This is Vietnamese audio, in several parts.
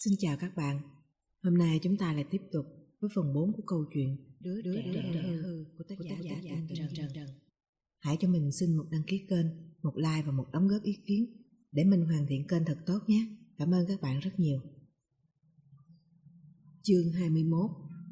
Xin chào các bạn. Hôm nay chúng ta lại tiếp tục với phần 4 của câu chuyện Đứa trẻ hư của tác giả Trần. Hãy cho mình xin một đăng ký kênh, một like và một đóng góp ý kiến để mình hoàn thiện kênh thật tốt nhé. Cảm ơn các bạn rất nhiều. Chương 21.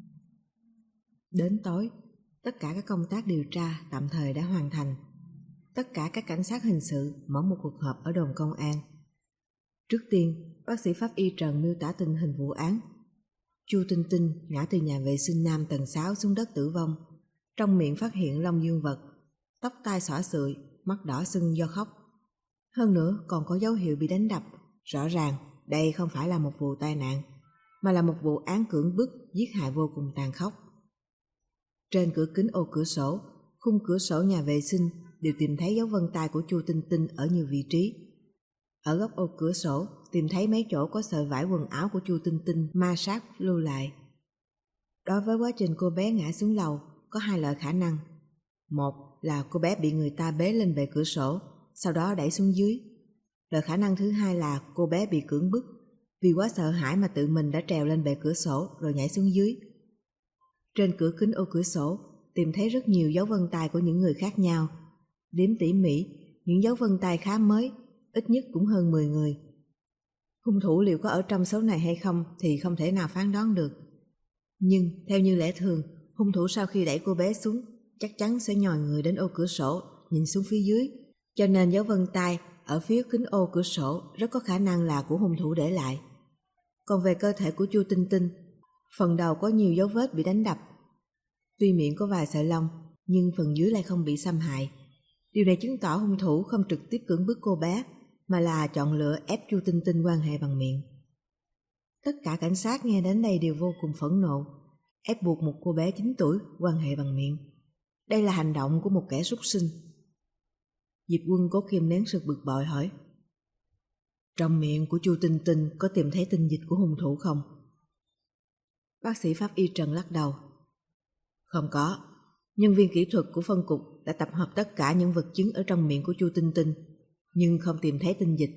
Đến tối, tất cả các công tác điều tra tạm thời đã hoàn thành. Tất cả các cảnh sát hình sự mở một cuộc họp ở đồn công an. Trước tiên, bác sĩ pháp y Trần miêu tả tình hình vụ án. Chu Tinh Tinh ngã từ nhà vệ sinh nam tầng 6 xuống đất tử vong. Trong miệng phát hiện lông dương vật, tóc tai xõa xụi, mắt đỏ sưng do khóc. Hơn nữa còn có dấu hiệu bị đánh đập. Rõ ràng đây không phải là một vụ tai nạn, mà là một vụ án cưỡng bức giết hại vô cùng tàn khốc. Trên cửa kính ô cửa sổ, khung cửa sổ nhà vệ sinh đều tìm thấy dấu vân tay của Chu Tinh Tinh ở nhiều vị trí. Ở góc ô cửa sổ tìm thấy mấy chỗ có sợi vải quần áo của Chu Tinh Tinh ma sát lưu lại. Đối với quá trình cô bé ngã xuống lầu, có hai loại khả năng. Một là cô bé bị người ta bế lên bệ cửa sổ, sau đó đẩy xuống dưới. Loại khả năng thứ hai là cô bé bị cưỡng bức, vì quá sợ hãi mà tự mình đã trèo lên bệ cửa sổ rồi nhảy xuống dưới. Trên cửa kính ô cửa sổ tìm thấy rất nhiều dấu vân tay của những người khác nhau. Đếm tỉ mỉ, những dấu vân tay khá mới, ít nhất cũng hơn 10 người. Hung thủ liệu có ở trong số này hay không thì không thể nào phán đoán được. Nhưng theo như lẽ thường, hung thủ sau khi đẩy cô bé xuống chắc chắn sẽ nhòi người đến ô cửa sổ, nhìn xuống phía dưới. Cho nên dấu vân tay ở phía kính ô cửa sổ rất có khả năng là của hung thủ để lại. Còn về cơ thể của Chu Tinh Tinh, phần đầu có nhiều dấu vết bị đánh đập. Tuy miệng có vài sợi lông, nhưng phần dưới lại không bị xâm hại. Điều này chứng tỏ hung thủ không trực tiếp cưỡng bức cô bé, mà là chọn lựa ép Chu Tinh Tinh quan hệ bằng miệng. Tất cả cảnh sát nghe đến đây đều vô cùng phẫn nộ, ép buộc một cô bé 9 tuổi quan hệ bằng miệng. Đây là hành động của một kẻ súc sinh. Diệp Quân cố kìm nén sự bực bội hỏi: trong miệng của Chu Tinh Tinh có tìm thấy tinh dịch của hung thủ không? Bác sĩ pháp y Trần lắc đầu: không có. Nhân viên kỹ thuật của phân cục đã tập hợp tất cả những vật chứng ở trong miệng của Chu Tinh Tinh, nhưng không tìm thấy tinh dịch.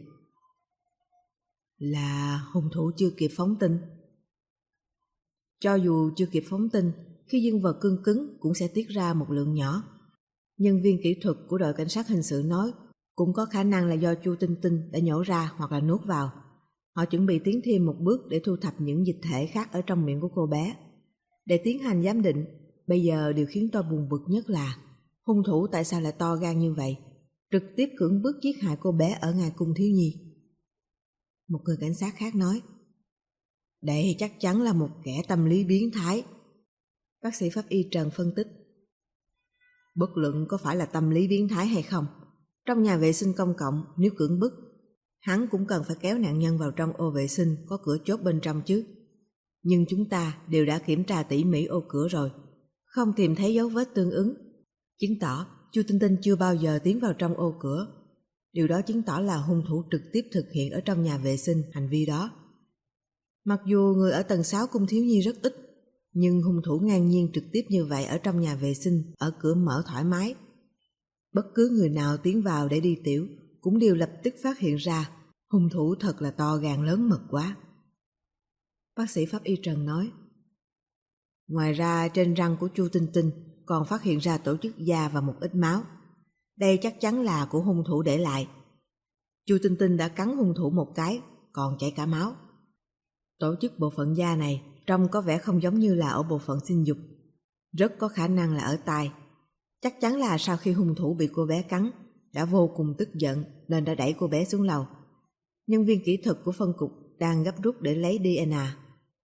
Là hung thủ chưa kịp phóng tinh. Cho dù chưa kịp phóng tinh, khi dương vật cương cứng cũng sẽ tiết ra một lượng nhỏ. Nhân viên kỹ thuật của đội cảnh sát hình sự nói cũng có khả năng là do Chu Tinh Tinh đã nhổ ra hoặc là nuốt vào. Họ chuẩn bị tiến thêm một bước để thu thập những dịch thể khác ở trong miệng của cô bé. Để tiến hành giám định, bây giờ điều khiến tôi buồn bực nhất là hung thủ tại sao lại to gan như vậy, trực tiếp cưỡng bức giết hại cô bé ở ngay cung thiếu nhi. Một người cảnh sát khác nói: đây chắc chắn là một kẻ tâm lý biến thái. Bác sĩ pháp y Trần phân tích: bất luận có phải là tâm lý biến thái hay không, trong nhà vệ sinh công cộng nếu cưỡng bức, hắn cũng cần phải kéo nạn nhân vào trong ô vệ sinh có cửa chốt bên trong chứ. Nhưng chúng ta đều đã kiểm tra tỉ mỉ ô cửa rồi, không tìm thấy dấu vết tương ứng, chứng tỏ Chu Tinh Tinh chưa bao giờ tiến vào trong ô cửa. Điều đó chứng tỏ là hung thủ trực tiếp thực hiện ở trong nhà vệ sinh hành vi đó. Mặc dù người ở tầng 6 cung thiếu nhi rất ít, nhưng hung thủ ngang nhiên trực tiếp như vậy ở trong nhà vệ sinh, ở cửa mở thoải mái. Bất cứ người nào tiến vào để đi tiểu cũng đều lập tức phát hiện ra hung thủ thật là to gan lớn mật quá. Bác sĩ pháp y Trần nói: ngoài ra trên răng của Chu Tinh Tinh còn phát hiện ra tổ chức da và một ít máu. Đây chắc chắn là của hung thủ để lại. Chu Tinh Tinh đã cắn hung thủ một cái, còn chảy cả máu. Tổ chức bộ phận da này trông có vẻ không giống như là ở bộ phận sinh dục, rất có khả năng là ở tai. Chắc chắn là sau khi hung thủ bị cô bé cắn, đã vô cùng tức giận nên đã đẩy cô bé xuống lầu. Nhân viên kỹ thuật của phân cục đang gấp rút để lấy DNA.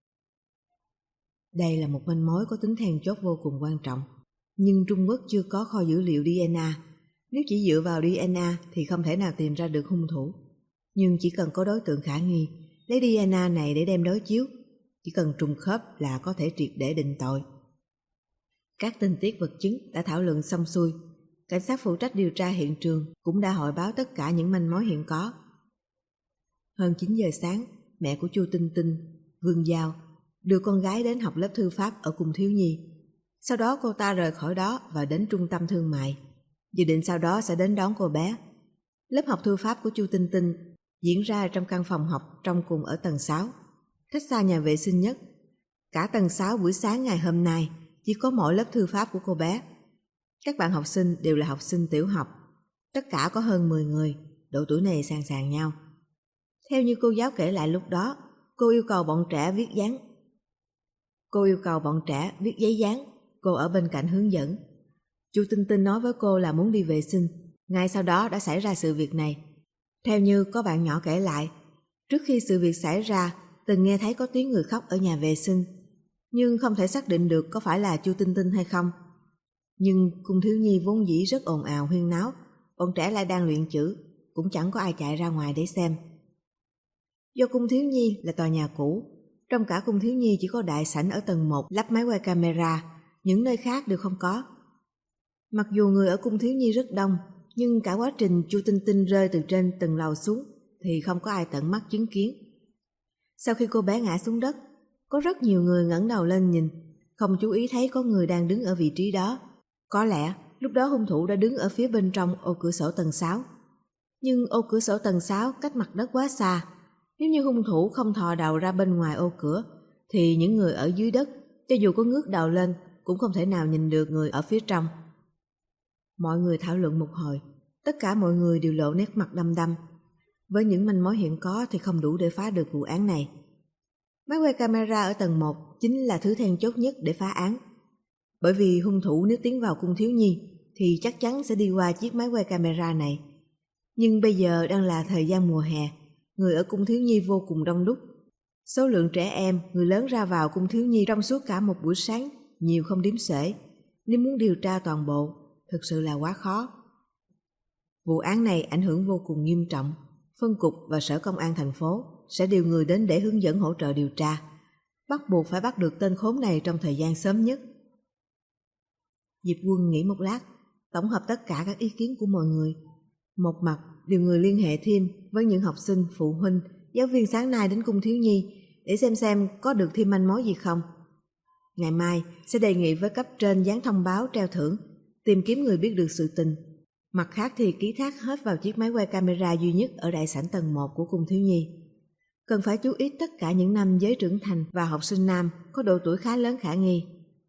Đây là một manh mối có tính then chốt vô cùng quan trọng, nhưng Trung Quốc chưa có kho dữ liệu DNA. Nếu chỉ dựa vào DNA thì không thể nào tìm ra được hung thủ. Nhưng chỉ cần có đối tượng khả nghi, lấy DNA này để đem đối chiếu, chỉ cần trùng khớp là có thể triệt để định tội. Các tình tiết vật chứng đã thảo luận xong xuôi. Cảnh sát phụ trách điều tra hiện trường cũng đã hội báo tất cả những manh mối hiện có. Hơn 9 giờ sáng, mẹ của Chu Tinh Tinh, Vương Giao, đưa con gái đến học lớp thư pháp ở cung thiếu nhi. Sau đó cô ta rời khỏi đó và đến trung tâm thương mại, dự định sau đó sẽ đến đón cô bé. Lớp học thư pháp của Chu Tinh Tinh diễn ra trong căn phòng học trong cùng ở tầng 6. cách xa nhà vệ sinh nhất. Cả tầng 6 buổi sáng ngày hôm nay chỉ có mỗi lớp thư pháp của cô bé. Các bạn học sinh đều là học sinh tiểu học. Tất cả có hơn 10 người, độ tuổi này san sàn nhau. Theo như cô giáo kể lại lúc đó, cô yêu cầu bọn trẻ viết giấy dán, cô ở bên cạnh hướng dẫn. Chu Tinh Tinh nói với cô là muốn đi vệ sinh, ngay sau đó đã xảy ra sự việc này. Theo như có bạn nhỏ kể lại, trước khi sự việc xảy ra, từng nghe thấy có tiếng người khóc ở nhà vệ sinh, nhưng không thể xác định được có phải là Chu Tinh Tinh hay không. Nhưng cung thiếu nhi vốn dĩ rất ồn ào huyên náo, bọn trẻ lại đang luyện chữ, cũng chẳng có ai chạy ra ngoài để xem. Do cung thiếu nhi là tòa nhà cũ, trong cả cung thiếu nhi chỉ có đại sảnh ở tầng 1 lắp máy quay camera, những nơi khác đều không có. Mặc dù người ở cung thiếu nhi rất đông, nhưng cả quá trình Chu Tinh Tinh rơi từ trên tầng lầu xuống thì không có ai tận mắt chứng kiến. Sau khi cô bé ngã xuống đất, có rất nhiều người ngẩng đầu lên nhìn, không chú ý thấy có người đang đứng ở vị trí đó. Có lẽ lúc đó hung thủ đã đứng ở phía bên trong ô cửa sổ tầng 6. Nhưng ô cửa sổ tầng 6 cách mặt đất quá xa. Nếu như hung thủ không thò đầu ra bên ngoài ô cửa, thì những người ở dưới đất, cho dù có ngước đầu lên, cũng không thể nào nhìn được người ở phía trong. Mọi người thảo luận một hồi, tất cả mọi người đều lộ nét mặt đăm đăm. Với những manh mối hiện có thì không đủ để phá được vụ án này. Máy quay camera ở tầng 1 chính là thứ then chốt nhất để phá án. Bởi vì hung thủ nếu tiến vào cung thiếu nhi thì chắc chắn sẽ đi qua chiếc máy quay camera này. Nhưng bây giờ đang là thời gian mùa hè, người ở cung thiếu nhi vô cùng đông đúc. Số lượng trẻ em, người lớn ra vào cung thiếu nhi trong suốt cả một buổi sáng nhiều không đếm xuể. Nếu muốn điều tra toàn bộ, thực sự là quá khó. Vụ án này ảnh hưởng vô cùng nghiêm trọng. Phân cục và Sở Công an thành phố sẽ điều người đến để hướng dẫn hỗ trợ điều tra. Bắt buộc phải bắt được tên khốn này trong thời gian sớm nhất. Diệp Quân nghĩ một lát, tổng hợp tất cả các ý kiến của mọi người. Một mặt, điều người liên hệ thêm với những học sinh, phụ huynh, giáo viên sáng nay đến cung thiếu nhi để xem có được thêm manh mối gì không. Ngày mai sẽ đề nghị với cấp trên dán thông báo treo thưởng, tìm kiếm người biết được sự tình. Mặt khác thì ký thác hết vào chiếc máy quay camera duy nhất ở đại sảnh tầng 1 của cung thiếu nhi. Cần phải chú ý tất cả những nam giới trưởng thành và học sinh nam có độ tuổi khá lớn khả nghi.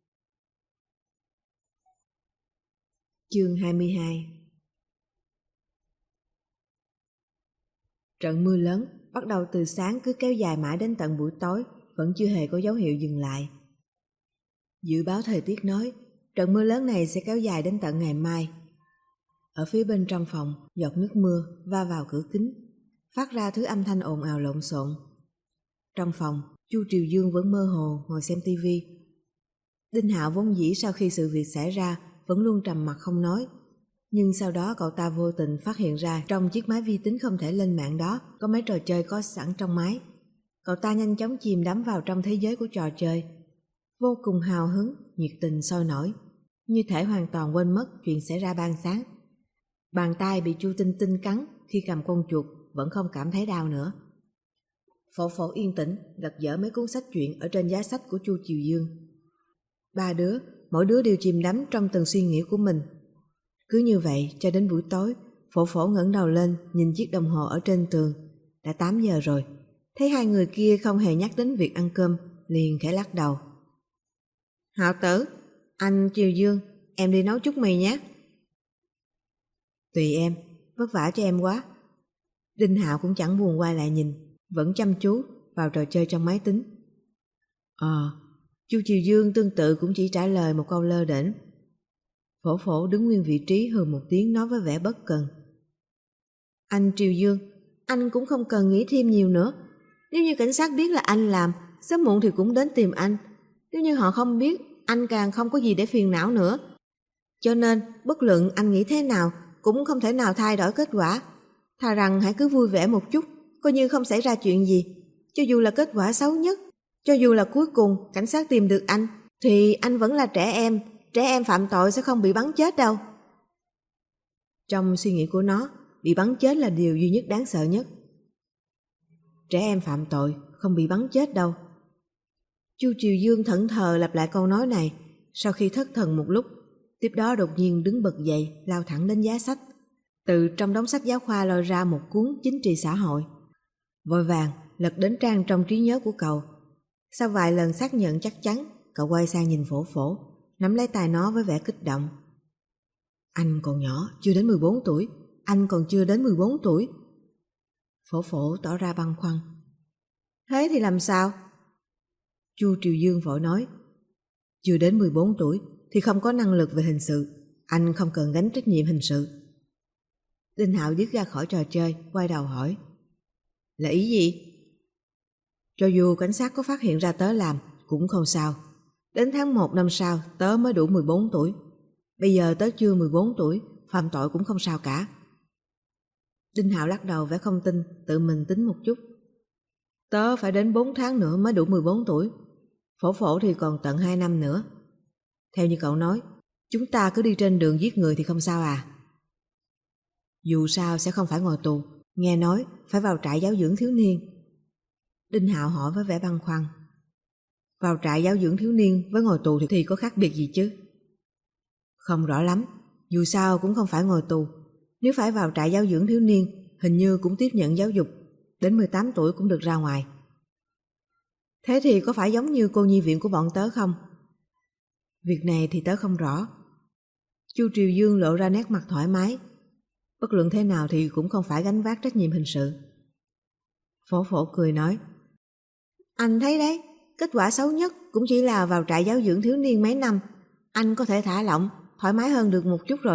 Chương 22. Trận mưa lớn bắt đầu từ sáng cứ kéo dài mãi đến tận buổi tối, vẫn chưa hề có dấu hiệu dừng lại. Dự báo thời tiết nói, trận mưa lớn này sẽ kéo dài đến tận ngày mai. Ở phía bên trong phòng, giọt nước mưa va vào cửa kính, phát ra thứ âm thanh ồn ào lộn xộn. Trong phòng, Chu Triều Dương vẫn mơ hồ ngồi xem tivi. Đinh Hạo vốn dĩ sau khi sự việc xảy ra vẫn luôn trầm mặc không nói, nhưng sau đó cậu ta vô tình phát hiện ra trong chiếc máy vi tính không thể lên mạng đó có mấy trò chơi có sẵn trong máy. Cậu ta nhanh chóng chìm đắm vào trong thế giới của trò chơi, vô cùng hào hứng, nhiệt tình sôi nổi, như thể hoàn toàn quên mất chuyện xảy ra ban sáng. Bàn tay bị Chu Tinh Tinh cắn khi cầm con chuột vẫn không cảm thấy đau nữa. Phổ Phổ yên tĩnh lật dở mấy cuốn sách truyện ở trên giá sách của Chu Triều Dương. Ba đứa, mỗi đứa đều chìm đắm trong từng suy nghĩ của mình. Cứ như vậy cho đến buổi tối, Phổ Phổ ngẩng đầu lên nhìn chiếc đồng hồ ở trên tường. Đã 8 giờ rồi. Thấy hai người kia không hề nhắc đến việc ăn cơm, liền khẽ lắc đầu. Hạo Tử, anh Triều Dương, em đi nấu chút mì nhé. Tùy em, vất vả cho em quá. Đinh Hạo cũng chẳng buồn quay lại nhìn, vẫn chăm chú vào trò chơi trong máy tính. Chu Triều Dương tương tự cũng chỉ trả lời một câu lơ đễnh. Phổ Phổ đứng nguyên vị trí hừ một tiếng nói với vẻ bất cần. Anh Triều Dương, anh cũng không cần nghĩ thêm nhiều nữa. Nếu như cảnh sát biết là anh làm, sớm muộn thì cũng đến tìm anh. Nếu như họ không biết, anh càng không có gì để phiền não nữa. Cho nên, bất luận anh nghĩ thế nào, cũng không thể nào thay đổi kết quả. Thà rằng hãy cứ vui vẻ một chút, coi như không xảy ra chuyện gì. Cho dù là kết quả xấu nhất, cho dù là cuối cùng cảnh sát tìm được anh, thì anh vẫn là trẻ em phạm tội sẽ không bị bắn chết đâu. Trong suy nghĩ của nó, bị bắn chết là điều duy nhất đáng sợ nhất. Trẻ em phạm tội không bị bắn chết đâu. Chu Triều Dương thẫn thờ lặp lại câu nói này, sau khi thất thần một lúc, tiếp đó đột nhiên đứng bật dậy, lao thẳng đến giá sách. Từ trong đống sách giáo khoa lôi ra một cuốn chính trị xã hội. Vội vàng lật đến trang trong trí nhớ của cậu, Sau vài lần xác nhận chắc chắn, cậu quay sang nhìn Phổ Phổ, nắm lấy tay nó với vẻ kích động. Anh còn nhỏ, chưa đến 14 tuổi, anh còn chưa đến 14 tuổi. Phổ Phổ tỏ ra băn khoăn. Thế thì làm sao? Chu Triều Dương vội nói. Chưa đến 14 tuổi thì không có năng lực về hình sự, anh không cần gánh trách nhiệm hình sự. Đinh Hạo dứt ra khỏi trò chơi, quay đầu hỏi. Là ý gì? Cho dù cảnh sát có phát hiện ra tớ làm, cũng không sao. Đến tháng 1 năm sau, tớ mới đủ 14 tuổi. Bây giờ tớ chưa 14 tuổi, phạm tội cũng không sao cả. Đinh Hạo lắc đầu vẻ không tin, tự mình tính một chút. Tớ phải đến 4 tháng nữa mới đủ 14 tuổi. Phổ Phổ thì còn tận 2 năm nữa. Theo như cậu nói, chúng ta cứ đi trên đường giết người thì không sao à? Dù sao sẽ không phải ngồi tù, nghe nói phải vào trại giáo dưỡng thiếu niên. Đinh Hạo hỏi với vẻ băn khoăn. Vào trại giáo dưỡng thiếu niên với ngồi tù thì có khác biệt gì chứ? Không rõ lắm, dù sao cũng không phải ngồi tù. Nếu phải vào trại giáo dưỡng thiếu niên, hình như cũng tiếp nhận giáo dục, đến 18 tuổi cũng được ra ngoài. Thế thì có phải giống như cô nhi viện của bọn tớ không? Việc này thì tớ không rõ. Chu Triều Dương lộ ra nét mặt thoải mái. Bất luận thế nào thì cũng không phải gánh vác trách nhiệm hình sự. Phổ Phổ cười nói. Anh thấy đấy, kết quả xấu nhất cũng chỉ là vào trại giáo dưỡng thiếu niên mấy năm. Anh có thể thả lỏng, thoải mái hơn được một chút rồi.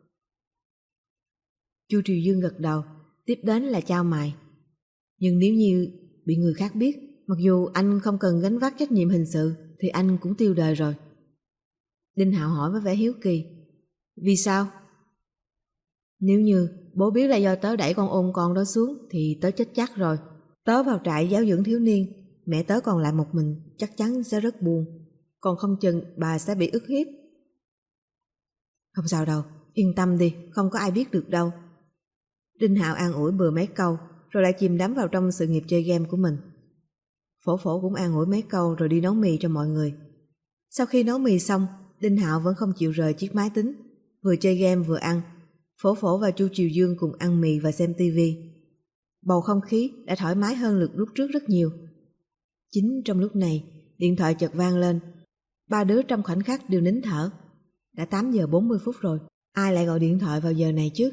Chu Triều Dương gật đầu, tiếp đến là chau mày. Nhưng nếu như bị người khác biết, mặc dù anh không cần gánh vác trách nhiệm hình sự thì anh cũng tiêu đời rồi. Đinh Hạo hỏi với vẻ hiếu kỳ. Vì sao? Nếu như bố biết là do tớ đẩy con ôm con đó xuống thì tớ chết chắc rồi. Tớ vào trại giáo dưỡng thiếu niên, mẹ tớ còn lại một mình, chắc chắn sẽ rất buồn. Còn không chừng bà sẽ bị ức hiếp. Không sao đâu, yên tâm đi, không có ai biết được đâu. Đinh Hạo an ủi bừa mấy câu, rồi lại chìm đắm vào trong sự nghiệp chơi game của mình. Phổ Phổ cũng an ủi mấy câu rồi đi nấu mì cho mọi người. Sau khi nấu mì xong, Đinh Hạo vẫn không chịu rời chiếc máy tính, vừa chơi game vừa ăn. Phổ Phổ và Chu Triều Dương cùng ăn mì và xem tivi. Bầu không khí đã thoải mái hơn lúc trước rất nhiều. Chính trong lúc này, điện thoại chợt vang lên. Ba đứa trong khoảnh khắc đều nín thở. Đã 8 giờ 40 phút rồi, ai lại gọi điện thoại vào giờ này chứ?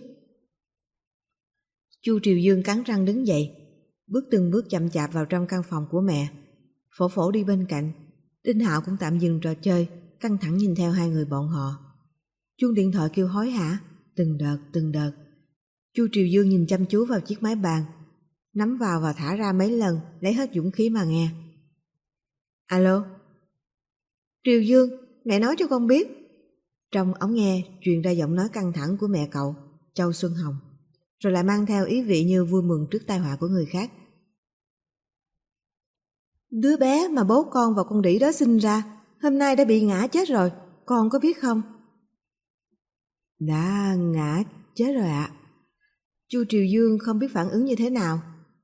Chu Triều Dương cắn răng đứng dậy, bước từng bước chậm chạp vào trong căn phòng của mẹ. Phổ Phổ đi bên cạnh. Đinh Hạo cũng tạm dừng trò chơi, căng thẳng nhìn theo hai người bọn họ. Chuông điện thoại kêu hối hả, từng đợt. Chu Triều Dương nhìn chăm chú vào chiếc máy bàn, nắm vào và thả ra mấy lần, lấy hết dũng khí mà nghe. Alo? Triều Dương, mẹ nói cho con biết. Trong ống nghe truyền ra giọng nói căng thẳng của mẹ cậu, Châu Xuân Hồng, rồi lại mang theo ý vị như vui mừng trước tai họa của người khác. Đứa bé mà bố con và con đĩ đó sinh ra, hôm nay đã bị ngã chết rồi, con có biết không? Đã ngã chết rồi ạ. Chu Triều Dương không biết phản ứng như thế nào.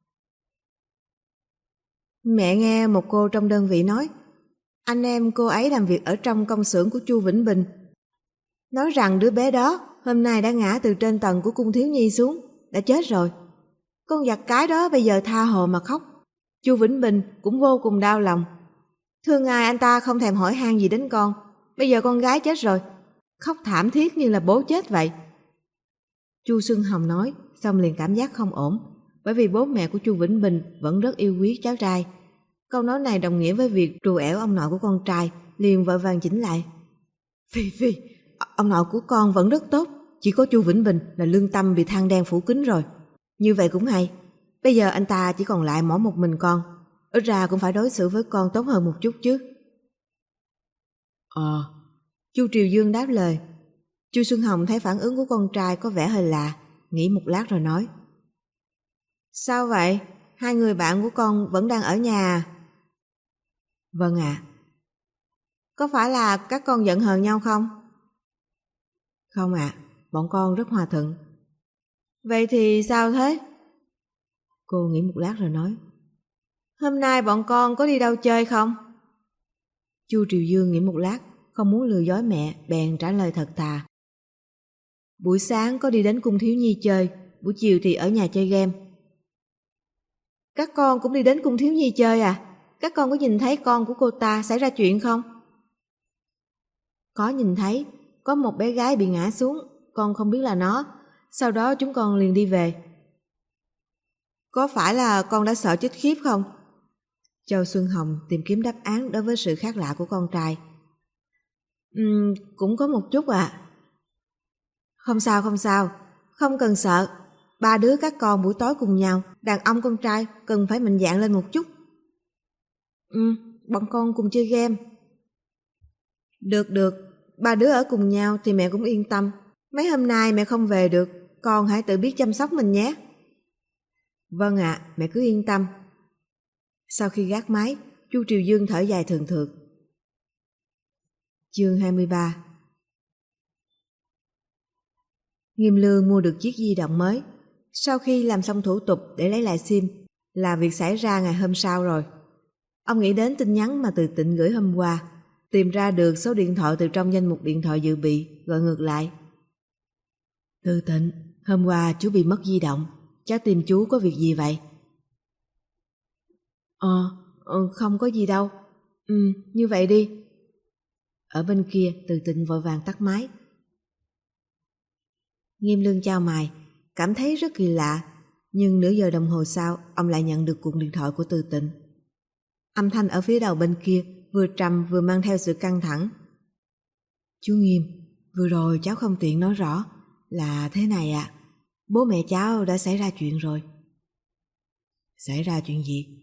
Mẹ nghe một cô trong đơn vị nói, anh em cô ấy làm việc ở trong công xưởng của Chu Vĩnh Bình, nói rằng đứa bé đó hôm nay đã ngã từ trên tầng của cung thiếu nhi xuống, đã chết rồi. Con giặc cái đó bây giờ tha hồ mà khóc. Chu Vĩnh Bình cũng vô cùng đau lòng. Thường ngày anh ta không thèm hỏi han gì đến con, bây giờ con gái chết rồi, khóc thảm thiết như là bố chết vậy. Chu Xuân Hồng nói, xong liền cảm giác không ổn, bởi vì bố mẹ của Chu Vĩnh Bình vẫn rất yêu quý cháu trai. Câu nói này đồng nghĩa với việc trù ẻo ông nội của con trai, liền vội vàng chỉnh lại. Phi, ông nội của con vẫn rất tốt, chỉ có Chu Vĩnh Bình là lương tâm bị than đen phủ kín rồi. Như vậy cũng hay, bây giờ anh ta chỉ còn lại mỗi một mình con, ít ra cũng phải đối xử với con tốt hơn một chút chứ. Chu Triều Dương đáp lời. Chu Xuân Hồng thấy phản ứng của con trai có vẻ hơi lạ, nghĩ một lát rồi nói. Sao vậy? Hai người bạn của con vẫn đang ở nhà à? Vâng ạ. Có phải là các con giận hờn nhau không? Không ạ, bọn con rất hòa thuận. Vậy thì sao thế? Cô nghĩ một lát rồi nói. Hôm nay bọn con có đi đâu chơi không? Chu Triều Dương nghĩ một lát, không muốn lừa dối mẹ, bèn trả lời thật thà. Buổi sáng có đi đến cung thiếu nhi chơi, buổi chiều thì ở nhà chơi game. Các con cũng đi đến cung thiếu nhi chơi à? các con có nhìn thấy con của cô ta xảy ra chuyện không? Có nhìn thấy, có một bé gái bị ngã xuống, con không biết là nó. Sau đó chúng con liền đi về. Có phải là con đã sợ chết khiếp không? Châu Xuân Hồng tìm kiếm đáp án đối với sự khác lạ của con trai. Cũng có một chút ạ. Không sao, không cần sợ. Ba đứa các con buổi tối cùng nhau, đàn ông con trai cần phải mạnh dạn lên một chút. Bọn con cùng chơi game. Được, ba đứa ở cùng nhau thì mẹ cũng yên tâm. Mấy hôm nay mẹ không về được, con hãy tự biết chăm sóc mình nhé. Vâng ạ, mẹ cứ yên tâm. Sau khi gác máy, Chu Triều Dương thở dài thường thượt. Chương 23. Nghiêm Lương mua được chiếc di động mới. Sau khi làm xong thủ tục để lấy lại SIM là việc xảy ra ngày hôm sau rồi. Ông nghĩ đến tin nhắn mà Từ Tịnh gửi hôm qua, tìm ra được số điện thoại từ trong danh mục điện thoại dự bị, gọi ngược lại. Từ Tịnh, hôm qua chú bị mất di động, cháu tìm chú có việc gì vậy? Không có gì đâu. Như vậy đi. Ở bên kia, Từ Tịnh vội vàng tắt máy. Nghiêm Lương chau mày, cảm thấy rất kỳ lạ, nhưng nửa giờ đồng hồ sau, ông lại nhận được cuộc điện thoại của Từ Tịnh. Âm thanh ở phía đầu bên kia vừa trầm vừa mang theo sự căng thẳng. Chú Nghiêm, vừa rồi cháu không tiện nói rõ, là thế này ạ. Bố mẹ cháu đã xảy ra chuyện rồi. Xảy ra chuyện gì?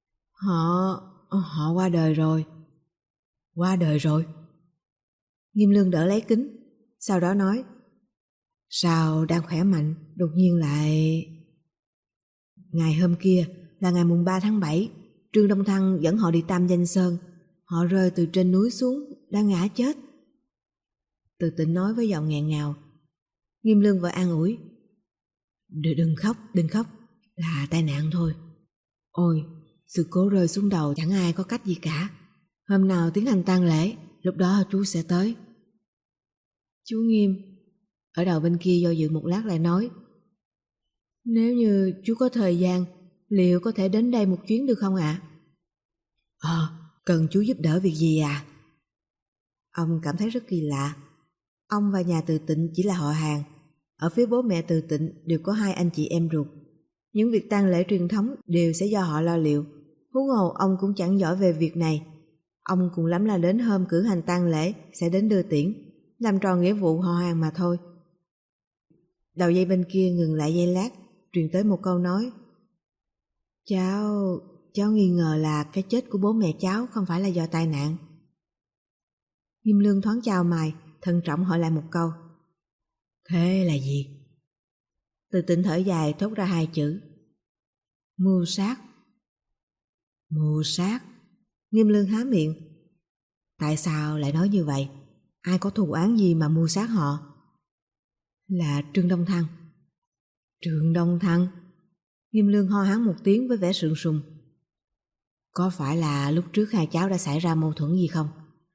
Họ qua đời rồi. Qua đời rồi? Nghiêm Lương đỡ lấy kính, sau đó nói, sao đang khỏe mạnh, đột nhiên lại... Ngày hôm kia là ngày mùng 3 tháng 7, Trương Đông Thăng dẫn họ đi Tam Danh Sơn. Họ rơi từ trên núi xuống, đã ngã chết. Từ Tịnh nói với giọng nghẹn ngào. Nghiêm Lương vội an ủi, đừng khóc, là tai nạn thôi. Ôi, sự cố rơi xuống đầu chẳng ai có cách gì cả. Hôm nào tiến hành tang lễ, lúc đó chú sẽ tới. Chú Nghiêm, ở đầu bên kia do dự một lát lại nói, nếu như chú có thời gian, liệu có thể đến đây một chuyến được không ạ? Cần chú giúp đỡ việc gì à? Ông cảm thấy rất kỳ lạ. Ông và nhà Từ Tịnh chỉ là họ hàng. Ở phía bố mẹ Từ Tịnh đều có 2 anh chị em ruột. Những việc tang lễ truyền thống đều sẽ do họ lo liệu. Huống hồ ông cũng chẳng giỏi về việc này. Ông cùng lắm là đến hôm cử hành tang lễ sẽ đến đưa tiễn, làm tròn nghĩa vụ họ hàng mà thôi. Đầu dây bên kia ngừng lại giây lát, truyền tới một câu nói. Cháu nghi ngờ là cái chết của bố mẹ cháu không phải là do tai nạn. Nghiêm Lương thoáng chau mày, thận trọng hỏi lại một câu. Thế là gì? Từ Tịnh thở dài thốt ra 2 chữ. Mưu sát. Mưu sát? Nghiêm Lương há miệng. Tại sao lại nói như vậy? Ai có thù oán gì mà mưu sát họ? Là Trương Đông Thăng. Trương Đông Thăng? Nghiêm Lương ho hắng một tiếng với vẻ sượng sùng. Có phải là lúc trước hai cháu đã xảy ra mâu thuẫn gì không?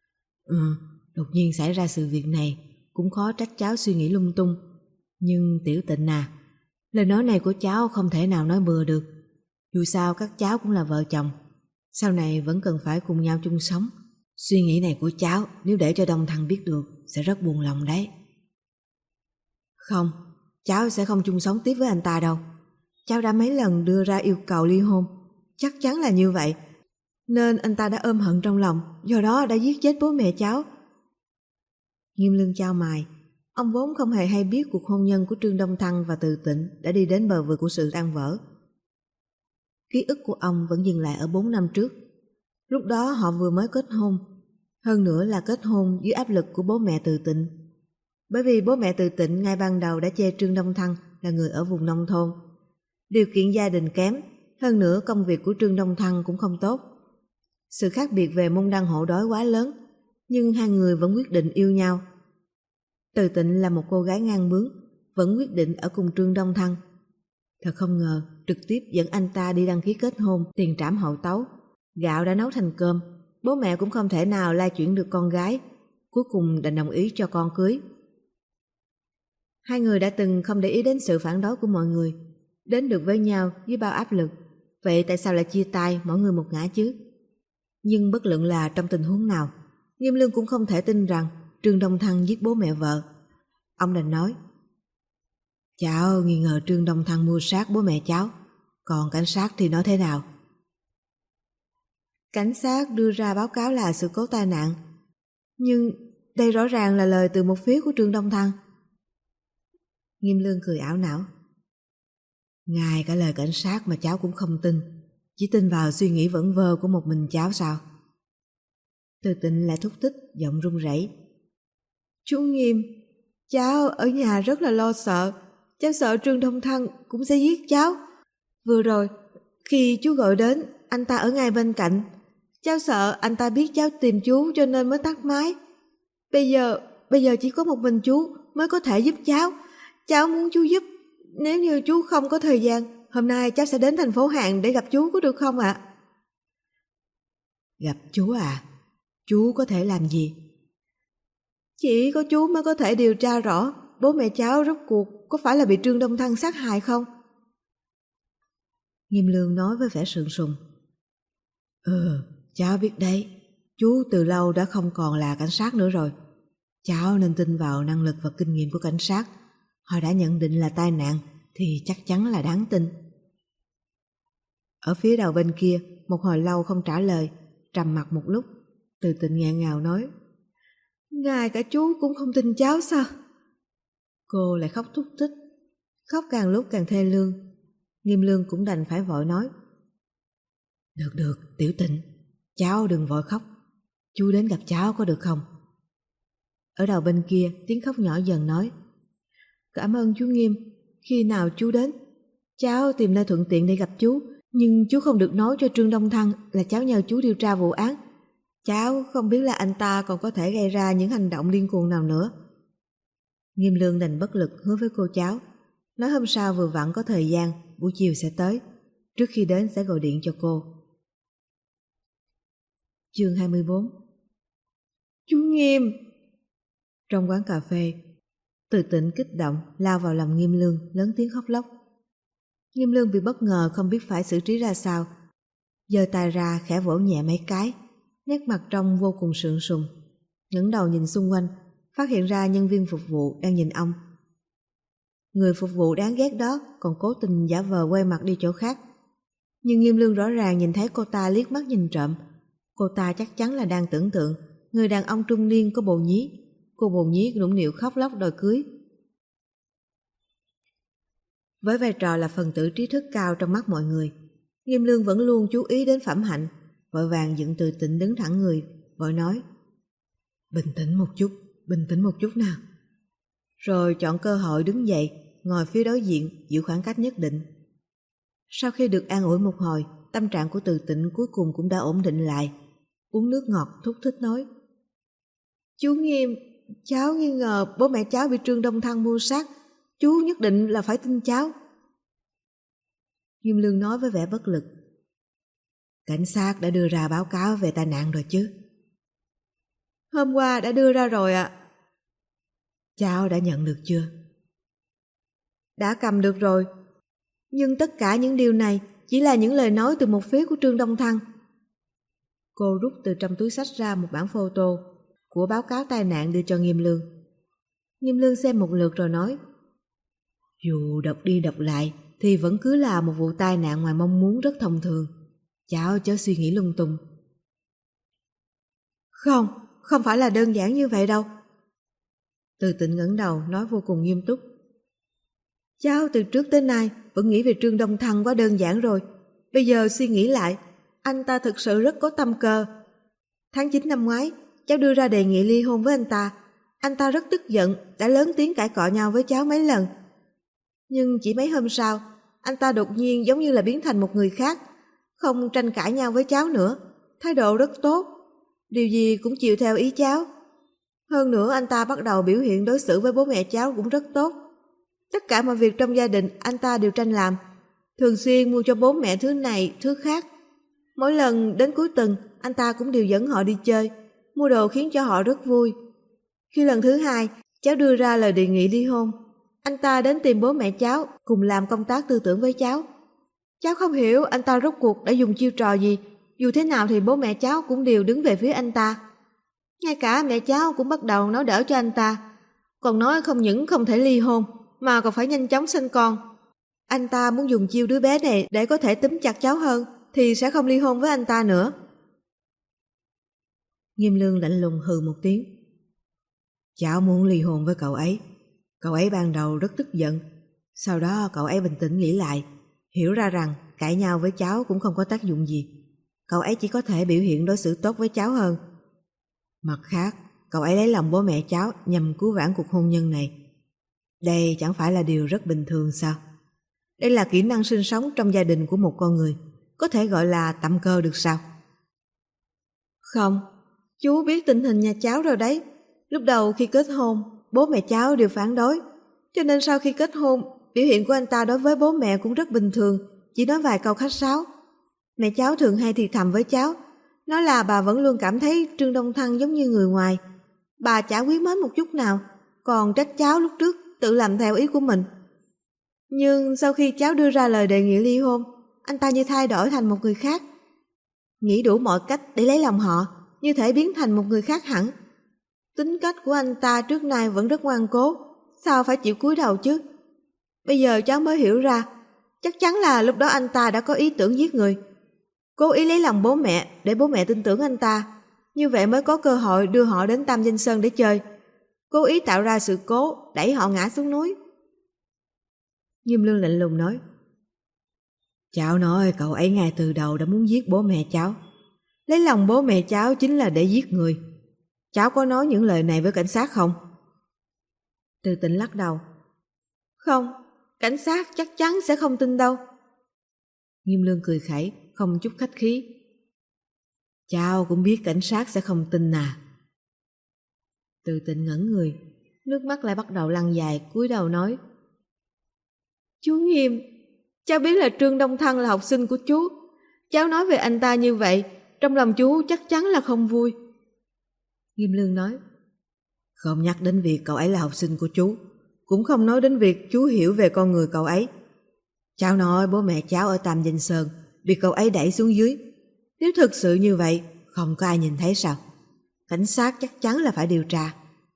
Đột nhiên xảy ra sự việc này cũng khó trách cháu suy nghĩ lung tung. Nhưng Tiểu Tịnh à, lời nói này của cháu không thể nào nói bừa được. Dù sao các cháu cũng là vợ chồng, sau này vẫn cần phải cùng nhau chung sống. Suy nghĩ này của cháu nếu để cho Đông Thăng biết được sẽ rất buồn lòng đấy. Không, cháu sẽ không chung sống tiếp với anh ta đâu. Cháu đã mấy lần đưa ra yêu cầu ly hôn, chắc chắn là như vậy. Nên anh ta đã ôm hận trong lòng, do đó đã giết chết bố mẹ cháu. Nghiêm Lương chau mày. Ông vốn không hề hay biết cuộc hôn nhân của Trương Đông Thăng và Từ Tịnh đã đi đến bờ vực của sự tan vỡ. Ký ức của ông vẫn dừng lại ở 4 năm trước. Lúc đó họ vừa mới kết hôn, hơn nữa là kết hôn dưới áp lực của bố mẹ Từ Tịnh. Bởi vì bố mẹ Từ Tịnh ngay ban đầu đã chê Trương Đông Thăng là người ở vùng nông thôn, điều kiện gia đình kém, hơn nữa công việc của Trương Đông Thăng cũng không tốt. Sự khác biệt về môn đăng hộ đói quá lớn, nhưng hai người vẫn quyết định yêu nhau. Từ Tịnh là một cô gái ngang bướng, vẫn quyết định ở cùng Trương Đông Thăng. Thật không ngờ, trực tiếp dẫn anh ta đi đăng ký kết hôn, tiền trảm hậu tấu. Gạo đã nấu thành cơm, bố mẹ cũng không thể nào lai chuyển được con gái, cuối cùng đành đồng ý cho con cưới. Hai người đã từng không để ý đến sự phản đối của mọi người, đến được với nhau dưới bao áp lực. Vậy tại sao lại chia tay mỗi người một ngả chứ? Nhưng bất luận là trong tình huống nào, Nghiêm Lương cũng không thể tin rằng Trương Đông Thăng giết bố mẹ vợ. Ông đành nói: cháu nghi ngờ Trương Đông Thăng mưu sát bố mẹ cháu, còn cảnh sát thì nói thế nào? Cảnh sát đưa ra báo cáo là sự cố tai nạn, nhưng đây rõ ràng là lời từ một phía của Trương Đông Thăng. Nghiêm Lương cười ảo não: ngay cả lời cảnh sát mà cháu cũng không tin, chỉ tin vào suy nghĩ vẩn vơ của một mình cháu sao? Từ Tịnh lại thúc thích, giọng run rẩy: chú Nghiêm, cháu ở nhà rất là lo sợ, cháu sợ Trương Đông Thăng cũng sẽ giết cháu. Vừa rồi, khi chú gọi đến, anh ta ở ngay bên cạnh. Cháu sợ anh ta biết cháu tìm chú cho nên mới tắt máy. Bây giờ chỉ có một mình chú mới có thể giúp cháu. Cháu muốn chú giúp. Nếu như chú không có thời gian, hôm nay cháu sẽ đến thành phố Hàn để gặp chú, có được không ạ? Gặp chú à? Chú có thể làm gì? Chỉ có chú mới có thể điều tra rõ bố mẹ cháu rốt cuộc có phải là bị Trương Đông Thăng sát hại không? Nghiêm Lương nói với vẻ sượng sùng: cháu biết đấy, chú từ lâu đã không còn là cảnh sát nữa rồi. Cháu nên tin vào năng lực và kinh nghiệm của cảnh sát. Họ đã nhận định là tai nạn thì chắc chắn là đáng tin. Ở phía đầu bên kia, một hồi lâu không trả lời, trầm mặc một lúc, Từ Tịnh nghẹn ngào nói: ngay cả chú cũng không tin cháu sao? Cô lại khóc thút thít, khóc càng lúc càng thê lương. Nghiêm Lương cũng đành phải vội nói: Được, Tiểu Tịnh, cháu đừng vội khóc. Chú đến gặp cháu có được không? Ở đầu bên kia, tiếng khóc nhỏ dần nói: cảm ơn chú Nghiêm, khi nào chú đến, cháu tìm nơi thuận tiện để gặp chú. Nhưng chú không được nói cho Trương Đông Thăng là cháu nhờ chú điều tra vụ án. Cháu không biết là anh ta còn có thể gây ra những hành động điên cuồng nào nữa. Nghiêm Lương đành bất lực hứa với cô cháu, nói hôm sau vừa vặn có thời gian, buổi chiều sẽ tới, trước khi đến sẽ gọi điện cho cô. Chương 24. Chú Nghiêm! Trong quán cà phê, Từ Tịnh kích động lao vào lòng Nghiêm Lương, lớn tiếng khóc lóc. Nghiêm Lương bị bất ngờ không biết phải xử trí ra sao, giơ tay ra khẽ vỗ nhẹ mấy cái, nét mặt trong vô cùng sượng sùng, ngẩng đầu nhìn xung quanh, phát hiện ra nhân viên phục vụ đang nhìn ông. Người phục vụ đáng ghét đó còn cố tình giả vờ quay mặt đi chỗ khác, nhưng Nghiêm Lương rõ ràng nhìn thấy cô ta liếc mắt nhìn trộm. Cô ta chắc chắn là đang tưởng tượng người đàn ông trung niên có bồ nhí. Cô bồ nhí nũng nịu khóc lóc đòi cưới. Với vai trò là phần tử trí thức cao trong mắt mọi người, Nghiêm Lương vẫn luôn chú ý đến phẩm hạnh, vội vàng dựng Từ Tịnh đứng thẳng người, vội nói: bình tĩnh một chút nào. Rồi chọn cơ hội đứng dậy, ngồi phía đối diện, giữ khoảng cách nhất định. Sau khi được an ủi một hồi, tâm trạng của Từ Tịnh cuối cùng cũng đã ổn định lại, uống nước ngọt thúc thích nói: chú Nghiêm, cháu nghi ngờ bố mẹ cháu bị Trương Đông Thăng mưu sát, chú nhất định là phải tin cháu. Nghiêm Lương nói với vẻ bất lực: cảnh sát đã đưa ra báo cáo về tai nạn rồi chứ? Hôm qua đã đưa ra rồi ạ. Cháu đã nhận được chưa? Đã cầm được rồi. Nhưng tất cả những điều này chỉ là những lời nói từ một phía của Trương Đông Thăng. Cô rút từ trong túi xách ra một bản photo của báo cáo tai nạn đưa cho Nghiêm Lương. Nghiêm Lương xem một lượt rồi nói: dù đọc đi đọc lại thì vẫn cứ là một vụ tai nạn ngoài mong muốn rất thông thường. Cháu chớ suy nghĩ lung tung. Không phải là đơn giản như vậy đâu. Từ Tịnh ngẩng đầu nói vô cùng nghiêm túc: cháu từ trước tới nay vẫn nghĩ về Trương Đông Thăng quá đơn giản rồi. Bây giờ suy nghĩ lại, anh ta thực sự rất có tâm cơ. Tháng 9 năm ngoái, cháu đưa ra đề nghị ly hôn với anh ta. Anh ta rất tức giận, đã lớn tiếng cãi cọ nhau với cháu mấy lần. Nhưng chỉ mấy hôm sau, anh ta đột nhiên giống như là biến thành một người khác, không tranh cãi nhau với cháu nữa, thái độ rất tốt, điều gì cũng chịu theo ý cháu. Hơn nữa anh ta bắt đầu biểu hiện đối xử với bố mẹ cháu cũng rất tốt. Tất cả mọi việc trong gia đình anh ta đều tranh làm, thường xuyên mua cho bố mẹ thứ này, thứ khác. Mỗi lần đến cuối tuần, anh ta cũng đều dẫn họ đi chơi, mua đồ khiến cho họ rất vui. Khi lần thứ hai, cháu đưa ra lời đề nghị ly hôn, anh ta đến tìm bố mẹ cháu, cùng làm công tác tư tưởng với cháu. Cháu không hiểu anh ta rốt cuộc đã dùng chiêu trò gì dù thế nào thì bố mẹ cháu cũng đều đứng về phía anh ta. Ngay cả mẹ cháu cũng bắt đầu nói đỡ cho anh ta, còn nói không những không thể ly hôn mà còn phải nhanh chóng sinh con. Anh ta muốn dùng chiêu đứa bé này để có thể túm chặt cháu hơn thì sẽ không ly hôn với anh ta nữa. Nghiêm Lương lạnh lùng hừ một tiếng. Cháu muốn ly hôn với cậu ấy. Cậu ấy ban đầu rất tức giận, sau đó cậu ấy bình tĩnh nghĩ lại, hiểu ra rằng cãi nhau với cháu cũng không có tác dụng gì. Cậu ấy chỉ có thể biểu hiện đối xử tốt với cháu hơn. Mặt khác, cậu ấy lấy lòng bố mẹ cháu nhằm cứu vãn cuộc hôn nhân này. Đây chẳng phải là điều rất bình thường sao? Đây là kỹ năng sinh sống trong gia đình của một con người, có thể gọi là tạm cơ được sao? Không, chú biết tình hình nhà cháu rồi đấy. Lúc đầu khi kết hôn, bố mẹ cháu đều phản đối, cho nên sau khi kết hôn, biểu hiện của anh ta đối với bố mẹ cũng rất bình thường, chỉ nói vài câu khách sáo. Mẹ cháu thường hay thì thầm với cháu, nói là bà vẫn luôn cảm thấy Trương Đông Thăng giống như người ngoài. Bà chả quý mến một chút nào, còn trách cháu lúc trước tự làm theo ý của mình. Nhưng sau khi cháu đưa ra lời đề nghị ly hôn, anh ta như thay đổi thành một người khác. Nghĩ đủ mọi cách để lấy lòng họ, như thể biến thành một người khác hẳn. Tính cách của anh ta trước nay vẫn rất ngoan cố, sao phải chịu cúi đầu chứ? Bây giờ cháu mới hiểu ra, chắc chắn là lúc đó anh ta đã có ý tưởng giết người. Cố ý lấy lòng bố mẹ để bố mẹ tin tưởng anh ta, như vậy mới có cơ hội đưa họ đến Tam Danh Sơn để chơi. Cố ý tạo ra sự cố, đẩy họ ngã xuống núi. Nghiêm Lương lạnh lùng nói. Cháu nói cậu ấy ngay từ đầu đã muốn giết bố mẹ cháu. Lấy lòng bố mẹ cháu chính là để giết người. Cháu có nói những lời này với cảnh sát không? Từ Tịnh lắc đầu. Không, cảnh sát chắc chắn sẽ không tin đâu. Nghiêm Lương cười khẩy, không chút khách khí. Cháu cũng biết cảnh sát sẽ không tin à? Từ Tịnh ngẩn người, nước mắt lại bắt đầu lăn dài, cúi đầu nói. Chú Nghiêm, cháu biết là Trương Đông Thăng là học sinh của chú. Cháu nói về anh ta như vậy, trong lòng chú chắc chắn là không vui. Nghiêm Lương nói. Không nhắc đến việc cậu ấy là học sinh của chú, cũng không nói đến việc chú hiểu về con người cậu ấy. Cháu nói bố mẹ cháu ở Tam Danh Sơn bị cậu ấy đẩy xuống dưới. Nếu thực sự như vậy, không có ai nhìn thấy sao? Cảnh sát chắc chắn là phải điều tra.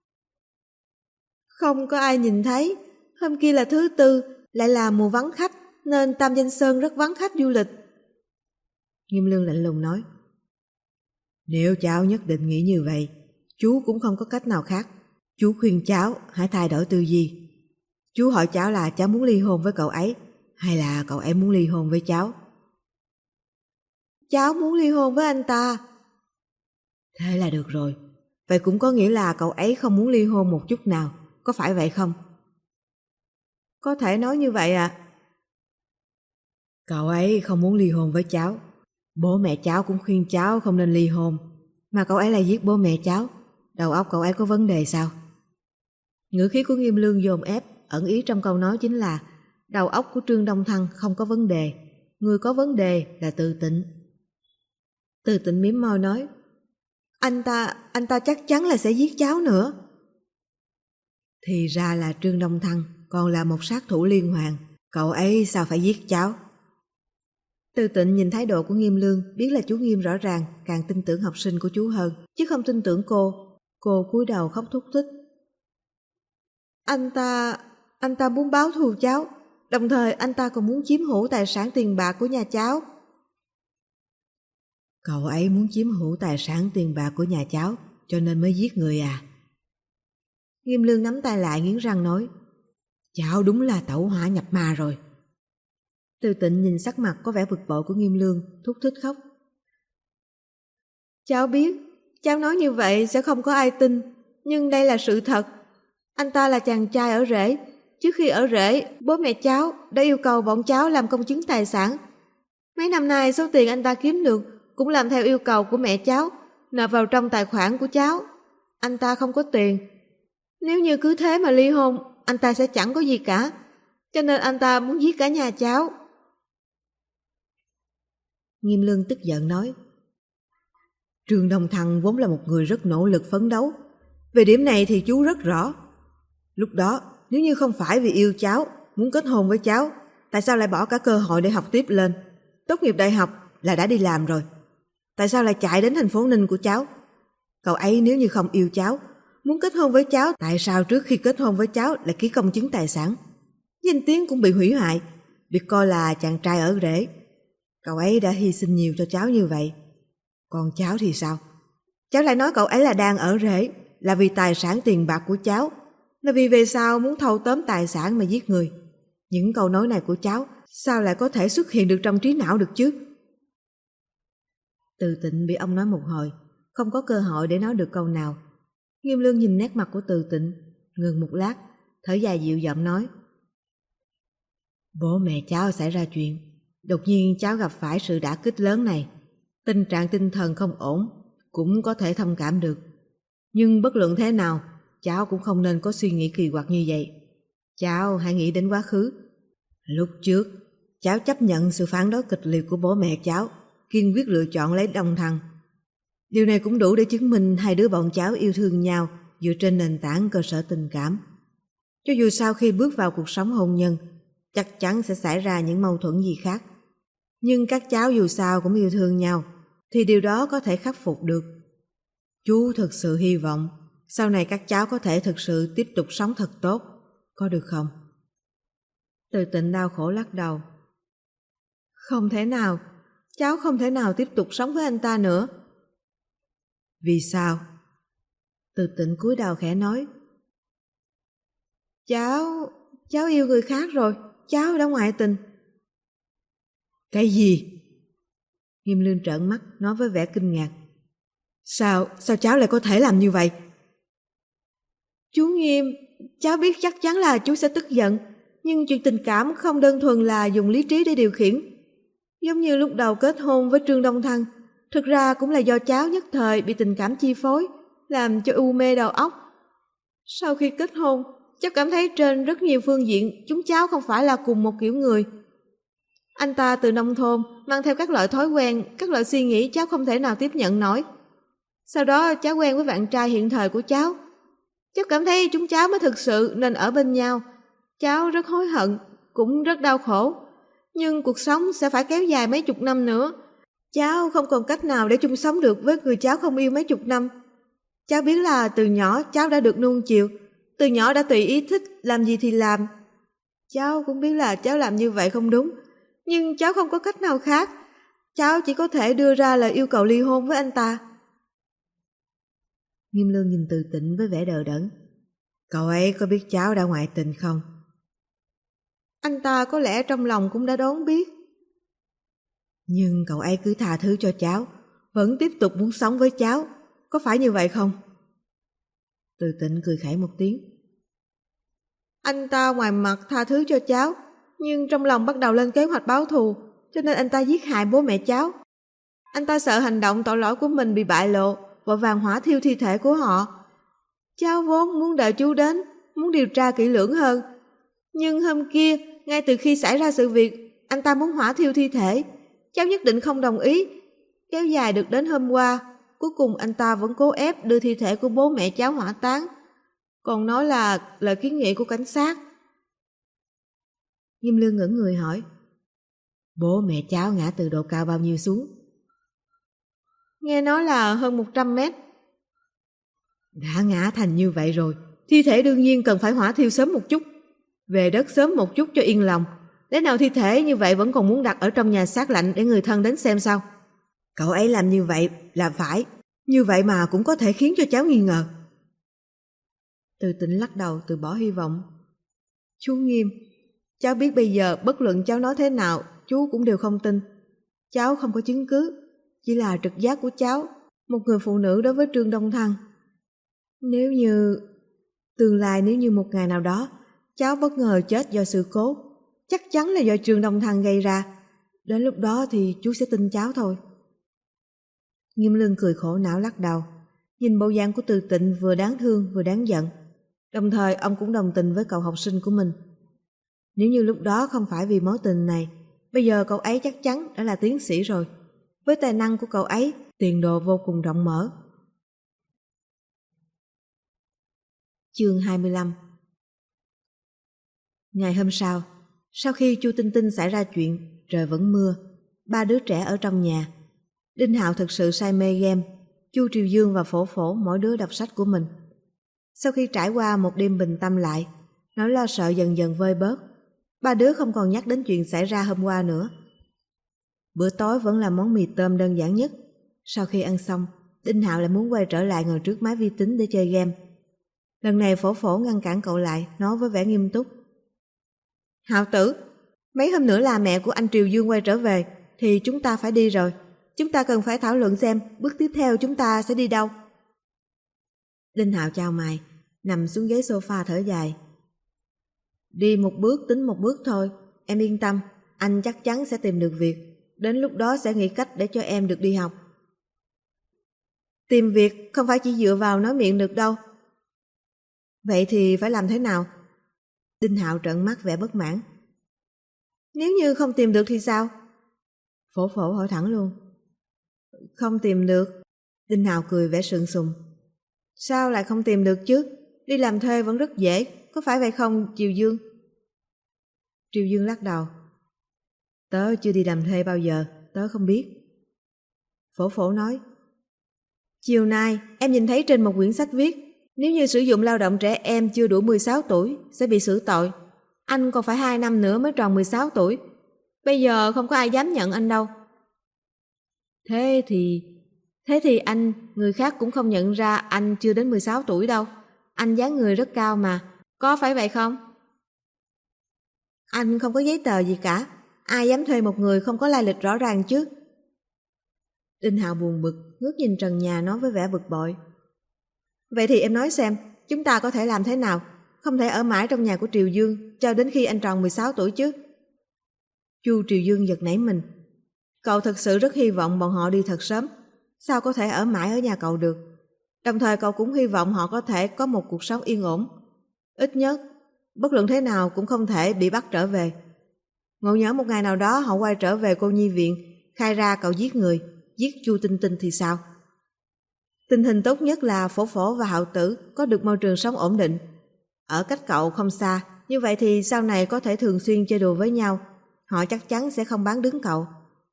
Không có ai nhìn thấy. Hôm kia là thứ tư, lại là mùa vắng khách, nên Tam Danh Sơn rất vắng khách du lịch. Nghiêm Lương lạnh lùng nói. Nếu cháu nhất định nghĩ như vậy, chú cũng không có cách nào khác. Chú khuyên cháu hãy thay đổi tư duy. Chú hỏi cháu là cháu muốn ly hôn với cậu ấy, hay là cậu ấy muốn ly hôn với cháu? Cháu muốn ly hôn với anh ta. Thế là được rồi. Vậy cũng có nghĩa là cậu ấy không muốn ly hôn một chút nào, có phải vậy không? Có thể nói như vậy ạ. Cậu ấy không muốn ly hôn với cháu. Bố mẹ cháu cũng khuyên cháu không nên ly hôn, mà cậu ấy lại giết bố mẹ cháu. Đầu óc cậu ấy có vấn đề sao? Ngữ khí của Nghiêm Lương dồn ép, ẩn ý trong câu nói chính là đầu óc của Trương Đông Thăng không có vấn đề, người có vấn đề là Từ Tịnh. Từ Tịnh mím môi nói, anh ta chắc chắn là sẽ giết cháu nữa. Thì ra là Trương Đông Thăng còn là một sát thủ liên hoàn, cậu ấy sao phải giết cháu? Từ Tịnh nhìn thái độ của Nghiêm Lương, biết là chú Nghiêm rõ ràng càng tin tưởng học sinh của chú hơn, chứ không tin tưởng cô. Cô cúi đầu khóc thút thít. Anh ta muốn báo thù cháu, đồng thời anh ta còn muốn chiếm hữu tài sản tiền bạc của nhà cháu. Cậu ấy muốn chiếm hữu tài sản tiền bạc của nhà cháu, cho nên mới giết người à? Nghiêm Lương nắm tay lại nghiến răng nói, cháu đúng là tẩu hỏa nhập ma rồi. Từ Tịnh nhìn sắc mặt có vẻ bực bội của Nghiêm Lương, thút thít khóc. Cháu biết, cháu nói như vậy sẽ không có ai tin, nhưng đây là sự thật. Anh ta là chàng trai ở rể. Trước khi ở rể, bố mẹ cháu đã yêu cầu bọn cháu làm công chứng tài sản. Mấy năm nay số tiền anh ta kiếm được cũng làm theo yêu cầu của mẹ cháu, nộp vào trong tài khoản của cháu. Anh ta không có tiền. Nếu như cứ thế mà ly hôn, anh ta sẽ chẳng có gì cả. Cho nên anh ta muốn giết cả nhà cháu. Nghiêm Lương tức giận nói, Trương Đông Thăng vốn là một người rất nỗ lực phấn đấu. Về điểm này thì chú rất rõ. Lúc đó, nếu như không phải vì yêu cháu, muốn kết hôn với cháu, tại sao lại bỏ cả cơ hội để học tiếp lên? Tốt nghiệp đại học là đã đi làm rồi. Tại sao lại chạy đến thành phố Ninh của cháu? Cậu ấy nếu như không yêu cháu, muốn kết hôn với cháu, tại sao trước khi kết hôn với cháu lại ký công chứng tài sản? Danh tiếng cũng bị hủy hoại, bị coi là chàng trai ở rễ. Cậu ấy đã hy sinh nhiều cho cháu như vậy. Còn cháu thì sao? Cháu lại nói cậu ấy là đang ở rễ, là vì tài sản tiền bạc của cháu, là vì về sau muốn thâu tóm tài sản mà giết người. Những câu nói này của cháu sao lại có thể xuất hiện được trong trí não được chứ? Từ Tịnh bị ông nói một hồi, không có cơ hội để nói được câu nào. Nghiêm Lương nhìn nét mặt của Từ Tịnh, ngừng một lát, thở dài dịu giọng nói: Bố mẹ cháu xảy ra chuyện, đột nhiên cháu gặp phải sự đả kích lớn này, tình trạng tinh thần không ổn, cũng có thể thông cảm được. Nhưng bất luận thế nào, cháu cũng không nên có suy nghĩ kỳ quặc như vậy. Cháu hãy nghĩ đến quá khứ. Lúc trước, cháu chấp nhận sự phản đối kịch liệt của bố mẹ cháu, kiên quyết lựa chọn lấy Đông Thăng. Điều này cũng đủ để chứng minh hai đứa bọn cháu yêu thương nhau dựa trên nền tảng cơ sở tình cảm. Cho dù sau khi bước vào cuộc sống hôn nhân, chắc chắn sẽ xảy ra những mâu thuẫn gì khác. Nhưng các cháu dù sao cũng yêu thương nhau, thì điều đó có thể khắc phục được. Chú thực sự hy vọng sau này các cháu có thể thực sự tiếp tục sống thật tốt, có được không? Từ Tịnh đau khổ lắc đầu. Không thể nào, cháu không thể nào tiếp tục sống với anh ta nữa. Vì sao? Từ Tịnh cúi đầu khẽ nói. Cháu yêu người khác rồi, cháu đã ngoại tình. Cái gì? Nghiêm Lương trợn mắt nói với vẻ kinh ngạc. Sao cháu lại có thể làm như vậy? Chú Nghiêm, cháu biết chắc chắn là chú sẽ tức giận, nhưng chuyện tình cảm không đơn thuần là dùng lý trí để điều khiển. Giống như lúc đầu kết hôn với Trương Đông Thăng, thực ra cũng là do cháu nhất thời bị tình cảm chi phối, làm cho u mê đầu óc. Sau khi kết hôn, cháu cảm thấy trên rất nhiều phương diện chúng cháu không phải là cùng một kiểu người. Anh ta từ nông thôn mang theo các loại thói quen, các loại suy nghĩ cháu không thể nào tiếp nhận nổi. Sau đó cháu quen với bạn trai hiện thời của cháu. Cháu cảm thấy chúng cháu mới thực sự nên ở bên nhau. Cháu rất hối hận, cũng rất đau khổ. Nhưng cuộc sống sẽ phải kéo dài mấy chục năm nữa. Cháu không còn cách nào để chung sống được với người cháu không yêu mấy chục năm. Cháu biết là từ nhỏ cháu đã được nuông chiều, từ nhỏ đã tùy ý thích làm gì thì làm. Cháu cũng biết là cháu làm như vậy không đúng, nhưng cháu không có cách nào khác. Cháu chỉ có thể đưa ra lời yêu cầu ly hôn với anh ta. Nghiêm Lương nhìn Từ Tịnh với vẻ đờ đẫn. Cậu ấy có biết cháu đã ngoại tình không? Anh ta có lẽ trong lòng cũng đã đoán biết. Nhưng cậu ấy cứ tha thứ cho cháu, vẫn tiếp tục muốn sống với cháu, có phải như vậy không? Từ Tịnh cười khẩy một tiếng. Anh ta ngoài mặt tha thứ cho cháu, nhưng trong lòng bắt đầu lên kế hoạch báo thù, cho nên anh ta giết hại bố mẹ cháu. Anh ta sợ hành động tội lỗi của mình bị bại lộ, vội vàng hỏa thiêu thi thể của họ. Cháu vốn muốn đợi chú đến, muốn điều tra kỹ lưỡng hơn. Nhưng hôm kia, ngay từ khi xảy ra sự việc, anh ta muốn hỏa thiêu thi thể. Cháu nhất định không đồng ý. Kéo dài được đến hôm qua, cuối cùng anh ta vẫn cố ép đưa thi thể của bố mẹ cháu hỏa táng, còn nói là lời kiến nghị của cảnh sát. Nghiêm Lương ngẩn người hỏi. Bố mẹ cháu ngã từ độ cao bao nhiêu xuống? Nghe nói là hơn 100 mét. Đã ngã thành như vậy rồi, thi thể đương nhiên cần phải hỏa thiêu sớm một chút, về đất sớm một chút cho yên lòng. Lẽ nào thi thể như vậy vẫn còn muốn đặt ở trong nhà xác lạnh để người thân đến xem sao? Cậu ấy làm như vậy là phải, như vậy mà cũng có thể khiến cho cháu nghi ngờ. Từ Tịnh lắc đầu từ bỏ hy vọng. Chú Nghiêm, cháu biết bây giờ bất luận cháu nói thế nào, chú cũng đều không tin. Cháu không có chứng cứ, chỉ là trực giác của cháu, một người phụ nữ đối với Trương Đông Thăng. Nếu như một ngày nào đó cháu bất ngờ chết do sự cố, chắc chắn là do Trương Đông Thăng gây ra. Đến lúc đó thì chú sẽ tin cháu thôi. Nghiêm Lương cười khổ não lắc đầu, nhìn bộ dạng của Từ Tịnh vừa đáng thương vừa đáng giận. Đồng thời ông cũng đồng tình với cậu học sinh của mình. Nếu như lúc đó không phải vì mối tình này, bây giờ cậu ấy chắc chắn đã là tiến sĩ rồi. Với tài năng của cậu ấy, tiền đồ vô cùng rộng mở. Chương 25. Ngày hôm sau khi Chu Tinh Tinh xảy ra chuyện, trời vẫn mưa, ba đứa trẻ ở trong nhà. Đinh Hạo thực sự say mê game. Chu Triều Dương và Phổ Phổ mỗi đứa đọc sách của mình. Sau khi trải qua một đêm bình tâm lại, nỗi lo sợ dần dần vơi bớt. Ba đứa không còn nhắc đến chuyện xảy ra hôm qua nữa. Bữa tối vẫn là món mì tôm đơn giản nhất. Sau khi ăn xong, Đinh Hạo lại muốn quay trở lại ngồi trước máy vi tính để chơi game. Lần này Phổ Phổ ngăn cản cậu lại, nói với vẻ nghiêm túc. Hạo tử, mấy hôm nữa là mẹ của anh Triều Dương quay trở về, thì chúng ta phải đi rồi. Chúng ta cần phải thảo luận xem bước tiếp theo chúng ta sẽ đi đâu. Đinh Hạo chau mày, nằm xuống ghế sofa thở dài. Đi một bước tính một bước thôi, em yên tâm, anh chắc chắn sẽ tìm được việc. Đến lúc đó sẽ nghĩ cách để cho em được đi học. Tìm việc không phải chỉ dựa vào nói miệng được đâu. Vậy thì phải làm thế nào? Đinh Hạo trợn mắt vẻ bất mãn. Nếu như không tìm được thì sao? Phổ Phổ hỏi thẳng luôn. Không tìm được. Đinh Hạo cười vẻ sượng sùng. Sao lại không tìm được chứ? Đi làm thuê vẫn rất dễ, có phải vậy không Triều Dương? Triều Dương lắc đầu. Tớ chưa đi làm thuê bao giờ, tớ không biết. Phổ Phổ nói. Chiều nay em nhìn thấy trên một quyển sách viết, nếu như sử dụng lao động trẻ em chưa đủ 16 tuổi sẽ bị xử tội. Anh còn phải 2 năm nữa mới tròn 16 tuổi. Bây giờ không có ai dám nhận anh đâu. Thế thì anh, người khác cũng không nhận ra anh chưa đến 16 tuổi đâu. Anh dáng người rất cao mà, có phải vậy không? Anh không có giấy tờ gì cả, ai dám thuê một người không có lai lịch rõ ràng chứ? Đinh Hạo buồn bực, ngước nhìn trần nhà nói với vẻ bực bội. Vậy thì em nói xem, chúng ta có thể làm thế nào? Không thể ở mãi trong nhà của Triều Dương cho đến khi anh tròn 16 tuổi chứ? Chu Triều Dương giật nảy mình. Cậu thật sự rất hy vọng bọn họ đi thật sớm. Sao có thể ở mãi ở nhà cậu được? Đồng thời cậu cũng hy vọng họ có thể có một cuộc sống yên ổn. Ít nhất, bất luận thế nào cũng không thể bị bắt trở về. Ngộ nhỡ một ngày nào đó họ quay trở về cô nhi viện, khai ra cậu giết người, giết Chu Tinh Tinh thì sao? Tình hình tốt nhất là Phổ Phổ và Hạo Tử có được môi trường sống ổn định. Ở cách cậu không xa, như vậy thì sau này có thể thường xuyên chơi đùa với nhau. Họ chắc chắn sẽ không bán đứng cậu.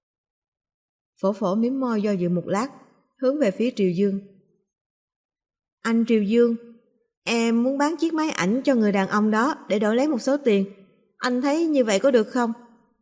Phổ Phổ mím môi do dự một lát, hướng về phía Triều Dương. Anh Triều Dương, em muốn bán chiếc máy ảnh cho người đàn ông đó để đổi lấy một số tiền. Anh thấy như vậy có được không?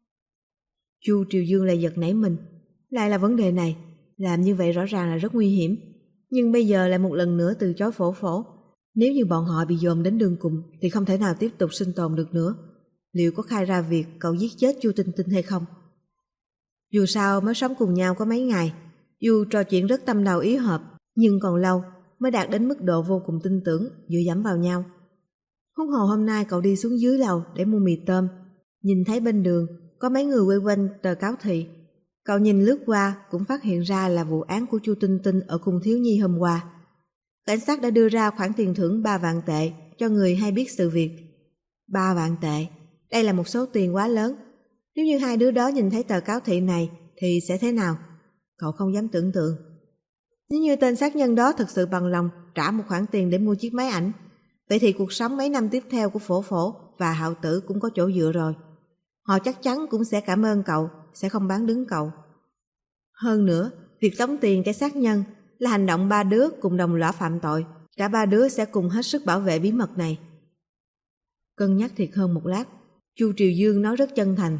Chu Triều Dương lại giật nảy mình. Lại là vấn đề này, làm như vậy rõ ràng là rất nguy hiểm. Nhưng bây giờ lại một lần nữa từ chối Phổ Phổ. Nếu như bọn họ bị dồn đến đường cùng thì không thể nào tiếp tục sinh tồn được nữa. Liệu có khai ra việc cậu giết chết Chu Tinh Tinh hay không? Dù sao mới sống cùng nhau có mấy ngày, dù trò chuyện rất tâm đầu ý hợp, nhưng còn lâu mới đạt đến mức độ vô cùng tin tưởng, dựa dẫm vào nhau. Huống hồ hôm nay cậu đi xuống dưới lầu để mua mì tôm, nhìn thấy bên đường có mấy người quay quanh tờ cáo thị. Cậu nhìn lướt qua cũng phát hiện ra là vụ án của Chu Tinh Tinh ở cung thiếu nhi hôm qua. Cảnh sát đã đưa ra khoản tiền thưởng 3 vạn tệ cho người hay biết sự việc. 3 vạn tệ, đây là một số tiền quá lớn. Nếu như hai đứa đó nhìn thấy tờ cáo thị này thì sẽ thế nào? Cậu không dám tưởng tượng. Nếu như tên sát nhân đó thực sự bằng lòng trả một khoản tiền để mua chiếc máy ảnh, vậy thì cuộc sống mấy năm tiếp theo của Phổ Phổ và Hạo Tử cũng có chỗ dựa rồi. Họ chắc chắn cũng sẽ cảm ơn cậu, sẽ không bán đứng cậu. Hơn nữa, việc tống tiền kẻ sát nhân là hành động ba đứa cùng đồng lõa phạm tội. Cả ba đứa sẽ cùng hết sức bảo vệ bí mật này. Cân nhắc thiệt hơn một lát, Chu Triều Dương nói rất chân thành.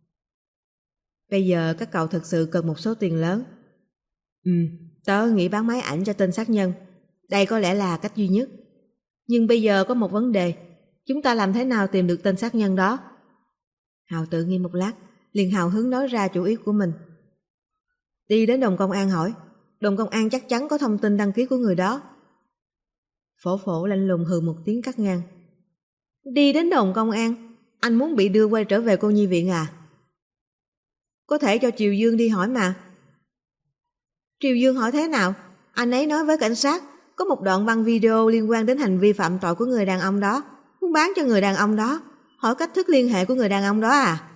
Bây giờ các cậu thật sự cần một số tiền lớn. Tớ nghĩ bán máy ảnh cho tên sát nhân. Đây có lẽ là cách duy nhất. Nhưng bây giờ có một vấn đề. Chúng ta làm thế nào tìm được tên sát nhân đó? Hạo Tử nghĩ một lát, liền hào hứng nói ra chủ ý của mình. Đi đến đồn công an hỏi. Đồn công an chắc chắn có thông tin đăng ký của người đó. Phổ Phổ lạnh lùng hừ một tiếng cắt ngang. Đi đến đồn công an? Anh muốn bị đưa quay trở về cô nhi viện à? Có thể cho Triều Dương đi hỏi mà. Triều Dương hỏi thế nào? Anh ấy nói với cảnh sát có một đoạn băng video liên quan đến hành vi phạm tội của người đàn ông đó, muốn bán cho người đàn ông đó. Hỏi cách thức liên hệ của người đàn ông đó à?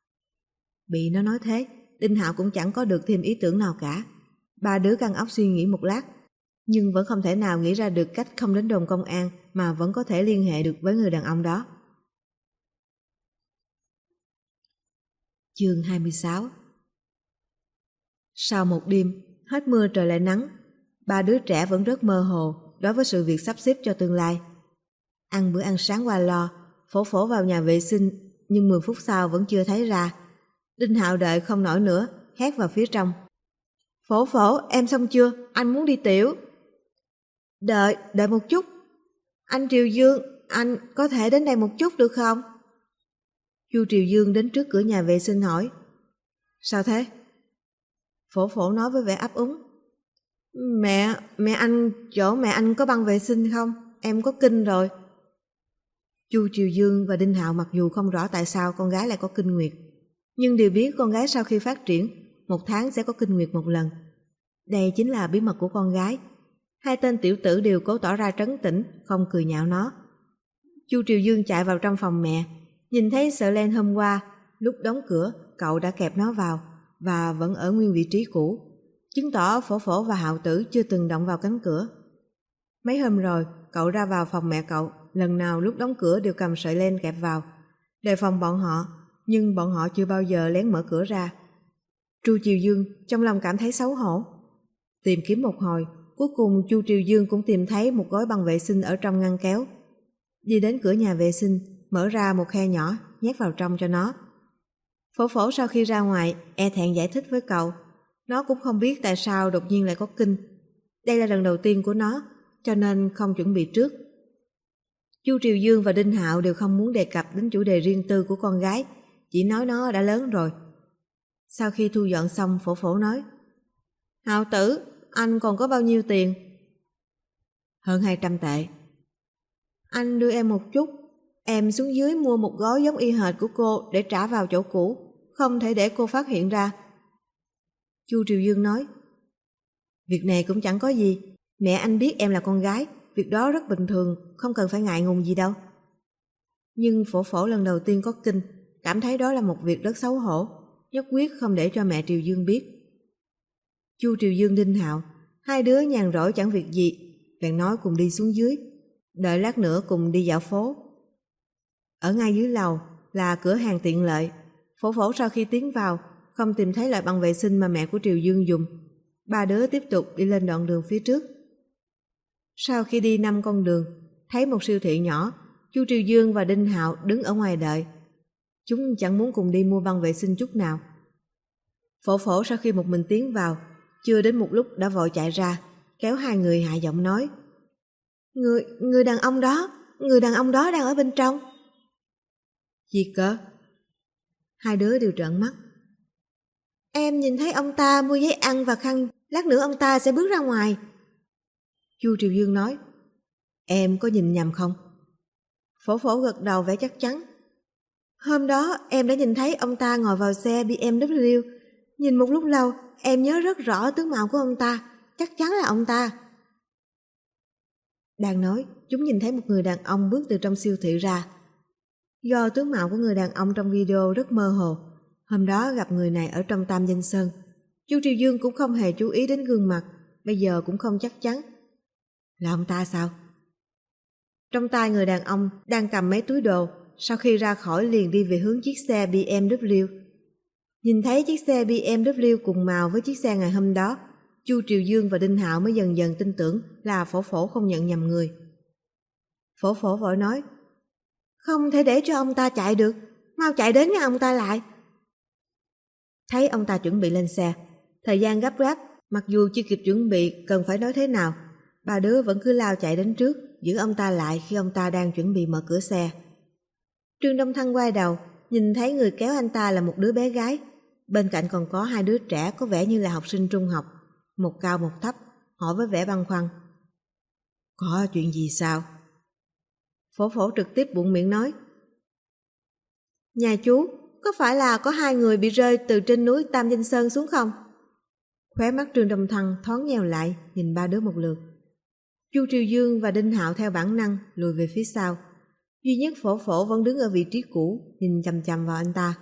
Bị nó nói thế, Đinh Hạo cũng chẳng có được thêm ý tưởng nào cả. Ba đứa căng óc suy nghĩ một lát, nhưng vẫn không thể nào nghĩ ra được cách không đến đồn công an mà vẫn có thể liên hệ được với người đàn ông đó. Chương 26. Sau một đêm, hết mưa trời lại nắng, ba đứa trẻ vẫn rất mơ hồ đối với sự việc sắp xếp cho tương lai. Ăn bữa ăn sáng qua lo, Phổ Phổ vào nhà vệ sinh, nhưng 10 phút sau vẫn chưa thấy ra. Đinh Hạo đợi không nổi nữa, hét vào phía trong. Phổ Phổ, em xong chưa? Anh muốn đi tiểu. Đợi một chút. Anh Triều Dương, anh có thể đến đây một chút được không? Chu Triều Dương đến trước cửa nhà vệ sinh hỏi. Sao thế? Phổ Phổ nói với vẻ ấp úng. Mẹ anh, chỗ mẹ anh có băng vệ sinh không? Em có kinh rồi. Chu Triều Dương và Đinh Hạo mặc dù không rõ tại sao con gái lại có kinh nguyệt, nhưng đều biết con gái sau khi phát triển, 1 tháng sẽ có kinh nguyệt 1 lần. Đây chính là bí mật của con gái. Hai tên tiểu tử đều cố tỏ ra trấn tĩnh, không cười nhạo nó. Chu Triều Dương chạy vào trong phòng mẹ, nhìn thấy sợ len hôm qua, lúc đóng cửa, cậu đã kẹp nó vào và vẫn ở nguyên vị trí cũ, chứng tỏ Phổ Phổ và Hạo Tử chưa từng động vào cánh cửa. Mấy hôm rồi, cậu ra vào phòng mẹ cậu, lần nào lúc đóng cửa đều cầm sợi len kẹp vào, đề phòng bọn họ, nhưng bọn họ chưa bao giờ lén mở cửa ra. Chu Triều Dương trong lòng cảm thấy xấu hổ. Tìm kiếm một hồi, cuối cùng Chu Triều Dương cũng tìm thấy một gói băng vệ sinh ở trong ngăn kéo. Đi đến cửa nhà vệ sinh, mở ra một khe nhỏ, nhét vào trong cho nó. Phổ Phổ sau khi ra ngoài, e thẹn giải thích với cậu. Nó cũng không biết tại sao đột nhiên lại có kinh. Đây là lần đầu tiên của nó, cho nên không chuẩn bị trước. Chu Triều Dương và Đinh Hạo đều không muốn đề cập đến chủ đề riêng tư của con gái, chỉ nói nó đã lớn rồi. Sau khi thu dọn xong, Phổ Phổ nói. Hạo Tử, anh còn có bao nhiêu tiền? Hơn 200 tệ. Anh đưa em một chút, em xuống dưới mua một gói giống y hệt của cô để trả vào chỗ cũ, không thể để cô phát hiện ra. Chu Triều Dương nói. Việc này cũng chẳng có gì, mẹ anh biết em là con gái, việc đó rất bình thường, không cần phải ngại ngùng gì đâu. Nhưng Phổ Phổ lần đầu tiên có kinh, cảm thấy đó là một việc rất xấu hổ, nhất quyết không để cho mẹ Triều Dương biết. Chu Triều Dương, Đinh Hạo, hai đứa nhàn rỗi chẳng việc gì, bèn nói cùng đi xuống dưới, đợi lát nữa cùng đi dạo phố. Ở ngay dưới lầu là cửa hàng tiện lợi. Phổ Phổ sau khi tiến vào không tìm thấy loại băng vệ sinh mà mẹ của Triều Dương dùng. Ba đứa tiếp tục đi lên đoạn đường phía trước. Sau khi đi 5 con đường, thấy một siêu thị nhỏ, Chu Triều Dương và Đinh Hạo đứng ở ngoài đợi. Chúng chẳng muốn cùng đi mua băng vệ sinh chút nào. Phổ Phổ sau khi một mình tiến vào, chưa đến một lúc đã vội chạy ra, kéo hai người hạ giọng nói. Người đàn ông đó đang ở bên trong. Gì cơ? Hai đứa đều trợn mắt. Em nhìn thấy ông ta mua giấy ăn và khăn, lát nữa ông ta sẽ bước ra ngoài. Chu Triều Dương nói. Em có nhìn nhầm không? Phổ Phổ gật đầu vẻ chắc chắn. Hôm đó em đã nhìn thấy ông ta ngồi vào xe BMW. Nhìn một lúc lâu, em nhớ rất rõ tướng mạo của ông ta, chắc chắn là ông ta. Đang nói, chúng nhìn thấy một người đàn ông bước từ trong siêu thị ra. Do tướng mạo của người đàn ông trong video rất mơ hồ, hôm đó gặp người này ở trong Tam Danh Sơn, Chu Triều Dương cũng không hề chú ý đến gương mặt, bây giờ cũng không chắc chắn. Là ông ta sao? Trong tay người đàn ông đang cầm mấy túi đồ, sau khi ra khỏi liền đi về hướng chiếc xe BMW. Nhìn thấy chiếc xe BMW cùng màu với chiếc xe ngày hôm đó, Chu Triều Dương và Đinh Hạo mới dần dần tin tưởng là Phổ Phổ không nhận nhầm người. Phổ Phổ vội nói. Không thể để cho ông ta chạy được, mau chạy đến ngăn ông ta lại. Thấy ông ta chuẩn bị lên xe, thời gian gấp gáp, mặc dù chưa kịp chuẩn bị cần phải nói thế nào, ba đứa vẫn cứ lao chạy đến trước, giữ ông ta lại khi ông ta đang chuẩn bị mở cửa xe. Trương Đông Thăng quay đầu, nhìn thấy người kéo anh ta là một đứa bé gái, bên cạnh còn có 2 đứa trẻ có vẻ như là học sinh trung học, một cao một thấp, hỏi với vẻ băn khoăn. Có chuyện gì sao? Phổ Phổ trực tiếp buột miệng nói. Nhà chú, có phải là có 2 người bị rơi từ trên núi Tam Danh Sơn xuống không? Khóe mắt Trương Đông Thăng thoáng nheo lại, nhìn ba đứa một lượt. Chu Triều Dương và Đinh Hạo theo bản năng lùi về phía sau. Duy nhất Phổ Phổ vẫn đứng ở vị trí cũ, nhìn chằm chằm vào anh ta.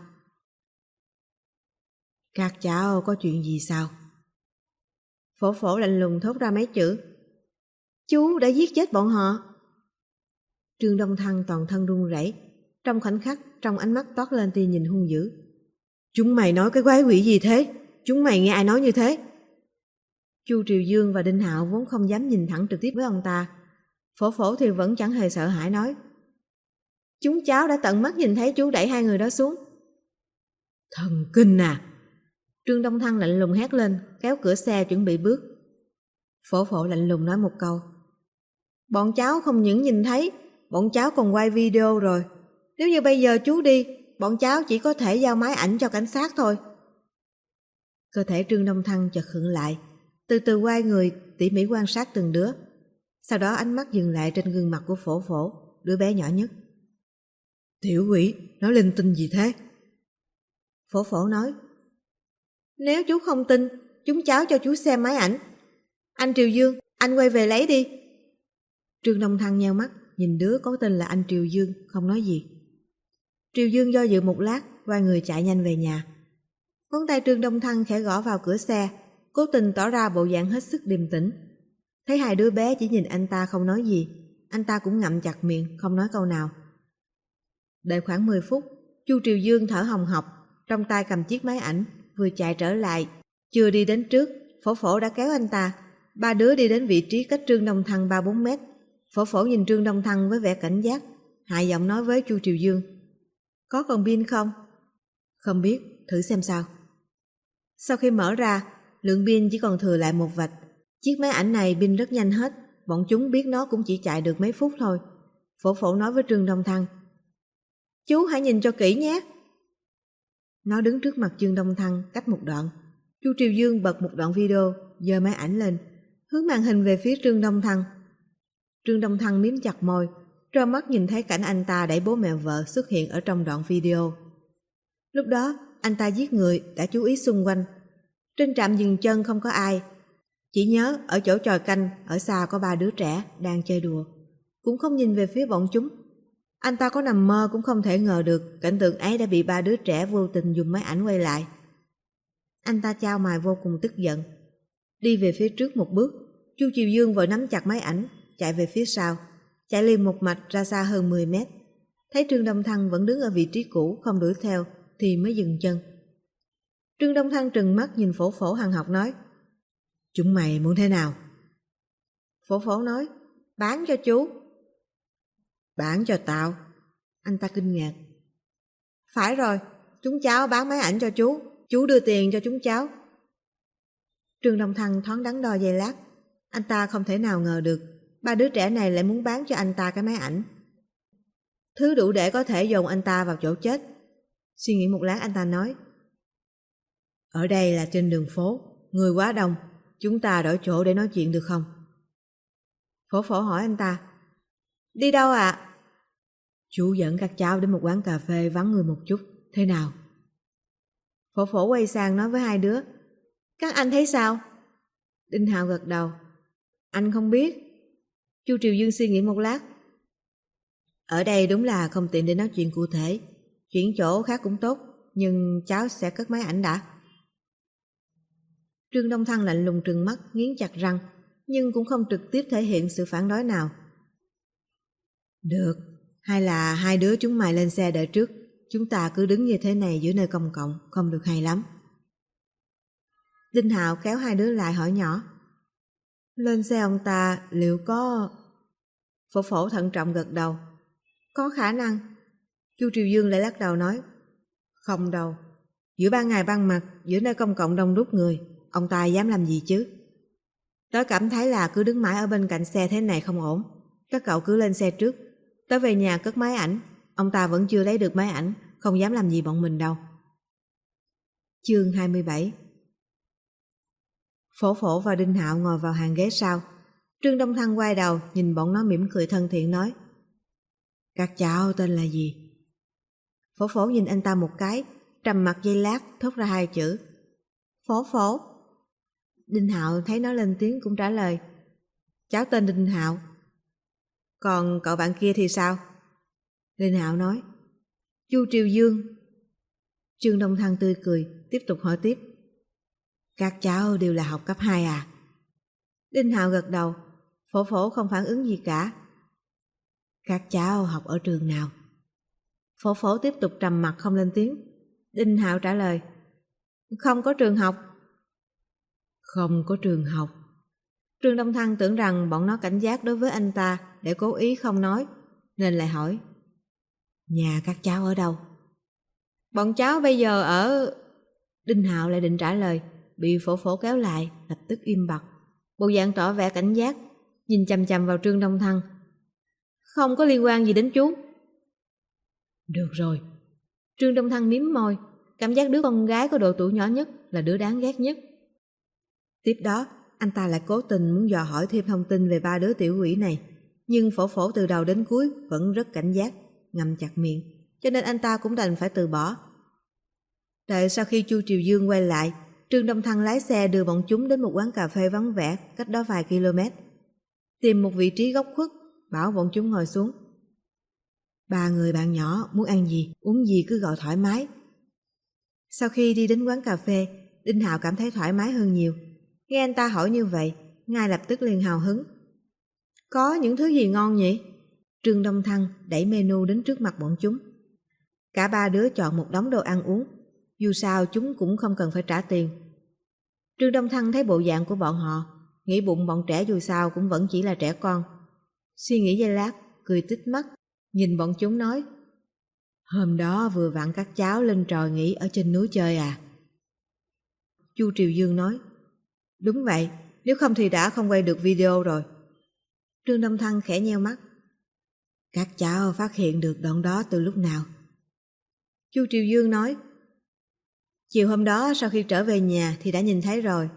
Các cháu có chuyện gì sao? Phổ Phổ lạnh lùng thốt ra mấy chữ. Chú đã giết chết bọn họ. Trương Đông Thăng toàn thân run rẩy, trong khoảnh khắc trong ánh mắt toát lên tia nhìn hung dữ. Chúng mày nói cái quái quỷ gì thế? chúng mày nghe ai nói như thế? Chu Triều Dương và Đinh Hạo vốn không dám nhìn thẳng trực tiếp với ông ta. Phổ Phổ thì vẫn chẳng hề sợ hãi nói: chúng cháu đã tận mắt nhìn thấy chú đẩy hai người đó xuống. Thần kinh à! Trương Đông Thăng lạnh lùng hét lên, kéo cửa xe chuẩn bị bước. Phổ Phổ lạnh lùng nói một câu: bọn cháu không những nhìn thấy, bọn cháu còn quay video rồi. Nếu như bây giờ chú đi, bọn cháu chỉ có thể giao máy ảnh cho cảnh sát thôi. Cơ thể Trương Đông Thăng chợt khựng lại, từ từ quay người tỉ mỉ quan sát từng đứa. Sau đó ánh mắt dừng lại trên gương mặt của Phổ Phổ, đứa bé nhỏ nhất. Tiểu quỷ, nói linh tinh gì thế? Phổ Phổ nói: nếu chú không tin, chúng cháu cho chú xem máy ảnh. Anh Triều Dương, anh quay về lấy đi. Trương Đông Thăng nheo mắt, nhìn đứa có tên là anh Triều Dương, không nói gì. Triều Dương do dự một lát, quay người chạy nhanh về nhà. Ngón tay Trương Đông Thăng khẽ gõ vào cửa xe, cố tình tỏ ra bộ dạng hết sức điềm tĩnh. Thấy hai đứa bé chỉ nhìn anh ta không nói gì, anh ta cũng ngậm chặt miệng, không nói câu nào. Đợi khoảng 10 phút, Chu Triều Dương thở hồng hộc, trong tay cầm chiếc máy ảnh, vừa chạy trở lại. Chưa đi đến trước, Phổ Phổ đã kéo anh ta. Ba đứa đi đến vị trí cách Trương Đông Thăng 3-4 mét. Phổ Phổ nhìn Trương Đông Thăng với vẻ cảnh giác, hạ giọng nói với Chu Triều Dương: có còn pin không? Không biết, thử xem sao. Sau khi mở ra, lượng pin chỉ còn thừa lại một vạch. Chiếc máy ảnh này pin rất nhanh hết, bọn chúng biết nó cũng chỉ chạy được mấy phút thôi. Phổ Phổ nói với Trương Đông Thăng: chú hãy nhìn cho kỹ nhé. Nó đứng trước mặt Trương Đông Thăng cách một đoạn. Chu Triều Dương bật một đoạn video, giơ máy ảnh lên, hướng màn hình về phía Trương Đông Thăng. Trương Đông Thăng mím chặt môi, trơ mắt nhìn thấy cảnh anh ta đẩy bố mẹ vợ xuất hiện ở trong đoạn video. Lúc đó, anh ta giết người đã chú ý xung quanh. Trên trạm dừng chân không có ai, chỉ nhớ ở chỗ chòi canh ở xa có ba đứa trẻ đang chơi đùa, cũng không nhìn về phía bọn chúng. Anh ta có nằm mơ cũng không thể ngờ được cảnh tượng ấy đã bị ba đứa trẻ vô tình dùng máy ảnh quay lại. Anh ta chau mày vô cùng tức giận, đi về phía trước một bước. Chu Triều Dương vội nắm chặt máy ảnh, chạy về phía sau, chạy liền một mạch ra xa hơn 10 mét. Thấy Trương Đông Thăng vẫn đứng ở vị trí cũ không đuổi theo thì mới dừng chân. Trương Đông Thăng trừng mắt nhìn Phổ Phổ hằn học nói: chúng mày muốn thế nào? Phổ Phổ nói: bán cho chú. Bán cho tao? Anh ta kinh ngạc. Phải rồi, chúng cháu bán máy ảnh cho chú đưa tiền cho chúng cháu. Trương Đông Thăng thoáng đắn đo giây lát. Anh ta không thể nào ngờ được ba đứa trẻ này lại muốn bán cho anh ta cái máy ảnh. Thứ đủ để có thể dồn anh ta vào chỗ chết. Suy nghĩ một lát anh ta nói: ở đây là trên đường phố, người quá đông, chúng ta đổi chỗ để nói chuyện được không? Phổ Phổ hỏi anh ta: đi đâu ạ? Chú dẫn các cháu đến một quán cà phê vắng người một chút, thế nào? Phổ Phổ quay sang nói với hai đứa: các anh thấy sao? Đinh Hạo gật đầu: anh không biết. Chu Triều Dương suy nghĩ một lát: ở đây đúng là không tiện để nói chuyện cụ thể, chuyển chỗ khác cũng tốt, nhưng cháu sẽ cất máy ảnh đã. Trương Đông Thăng lạnh lùng trừng mắt, nghiến chặt răng, nhưng cũng không trực tiếp thể hiện sự phản đối nào. Được, hay là hai đứa chúng mày lên xe đợi trước, chúng ta cứ đứng như thế này giữa nơi công cộng, không được hay lắm. Đinh Hạo kéo hai đứa lại hỏi nhỏ: lên xe ông ta liệu có... Phổ Phổ thận trọng gật đầu: có khả năng. Chu Triều Dương lại lắc đầu nói: không đâu, giữa ban ngày ban mặt, giữa nơi công cộng đông đúc người, ông ta dám làm gì chứ? Tớ cảm thấy là cứ đứng mãi ở bên cạnh xe thế này không ổn. Các cậu cứ lên xe trước, tớ về nhà cất máy ảnh. Ông ta vẫn chưa lấy được máy ảnh, không dám làm gì bọn mình đâu. Chương 27. Phổ Phổ và Đinh Hạo ngồi vào hàng ghế sau. Trương Đông Thăng quay đầu nhìn bọn nó mỉm cười thân thiện nói: các cháu tên là gì? Phổ Phổ nhìn anh ta một cái, trầm mặc giây lát thốt ra hai chữ: Phổ Phổ. Đinh Hạo thấy nó lên tiếng cũng trả lời: cháu tên Đinh Hạo. Còn cậu bạn kia thì sao? Đinh Hạo nói: Chu Triều Dương. Trương Đông Thăng tươi cười, tiếp tục hỏi tiếp: các cháu đều là học cấp 2 à? Đinh Hạo gật đầu. Phổ Phổ không phản ứng gì cả. Các cháu học ở trường nào? Phổ Phổ tiếp tục trầm mặc không lên tiếng. Đinh Hạo trả lời: không có trường học, Không có trường học. Trương Đông Thăng tưởng rằng bọn nó cảnh giác đối với anh ta để cố ý không nói, nên lại hỏi. Nhà các cháu ở đâu? Bọn cháu bây giờ ở... Đinh Hạo lại định trả lời, bị Phổ Phổ kéo lại, lập tức im bặt. Bộ dạng tỏ vẻ cảnh giác, nhìn chằm chằm vào Trương Đông Thăng. Không có liên quan gì đến chú. Được rồi. Trương Đông Thăng mím môi, cảm giác đứa con gái có độ tuổi nhỏ nhất là đứa đáng ghét nhất. Tiếp đó, anh ta lại cố tình muốn dò hỏi thêm thông tin về 3 đứa tiểu quỷ này, nhưng Phổ Phổ từ đầu đến cuối vẫn rất cảnh giác, ngậm chặt miệng, cho nên anh ta cũng đành phải từ bỏ. Đợi sau khi Chu Triều Dương quay lại, Trương Đông Thăng lái xe đưa bọn chúng đến một quán cà phê vắng vẻ cách đó vài km. Tìm một vị trí góc khuất, bảo bọn chúng ngồi xuống. 3 người bạn nhỏ muốn ăn gì, uống gì cứ gọi thoải mái. Sau khi đi đến quán cà phê, Đinh Hạo cảm thấy thoải mái hơn nhiều. Nghe anh ta hỏi như vậy, ngay lập tức liền hào hứng. Có những thứ gì ngon nhỉ? Trương Đông Thăng đẩy menu đến trước mặt bọn chúng. Cả 3 đứa chọn một đống đồ ăn uống, dù sao chúng cũng không cần phải trả tiền. Trương Đông Thăng thấy bộ dạng của bọn họ, nghĩ bụng bọn trẻ dù sao cũng vẫn chỉ là trẻ con. Suy nghĩ giây lát, cười tít mắt, nhìn bọn chúng nói. Hôm đó vừa vặn các cháu lên tròi nghỉ ở trên núi chơi à? Chu Triều Dương nói. Đúng vậy, nếu không thì đã không quay được video rồi. Trương Đông Thăng khẽ nheo mắt. Các cháu phát hiện được đoạn đó từ lúc nào? Chu Triều Dương nói. Chiều hôm đó sau khi trở về nhà thì đã nhìn thấy rồi.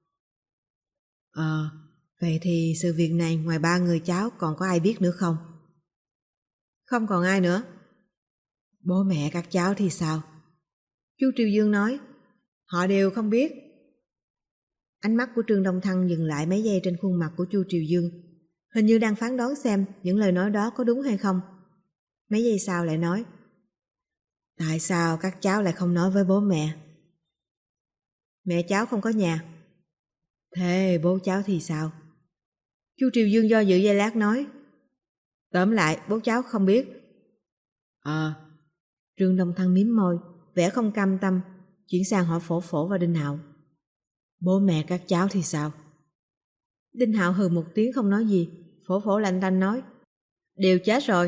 Vậy thì sự việc này ngoài 3 người cháu còn có ai biết nữa không? Không còn ai nữa. Bố mẹ các cháu thì sao? Chu Triều Dương nói. Họ đều không biết. Ánh mắt của Trương Đông Thăng dừng lại mấy giây trên khuôn mặt của Chu Triều Dương, hình như đang phán đoán xem những lời nói đó có đúng hay không. Mấy giây sau lại nói. Tại sao các cháu lại không nói với bố mẹ? Mẹ cháu không có nhà. Thế bố cháu thì sao? Chu Triều Dương do dự giây lát nói. Tóm lại bố cháu không biết. Trương Đông Thăng mím môi, vẻ không cam tâm, chuyển sang hỏi Phổ Phổ và Đinh Hạo. Bố mẹ các cháu thì sao? Đinh Hạo hừ một tiếng không nói gì. Phổ Phổ lạnh tanh nói. Đều chết rồi.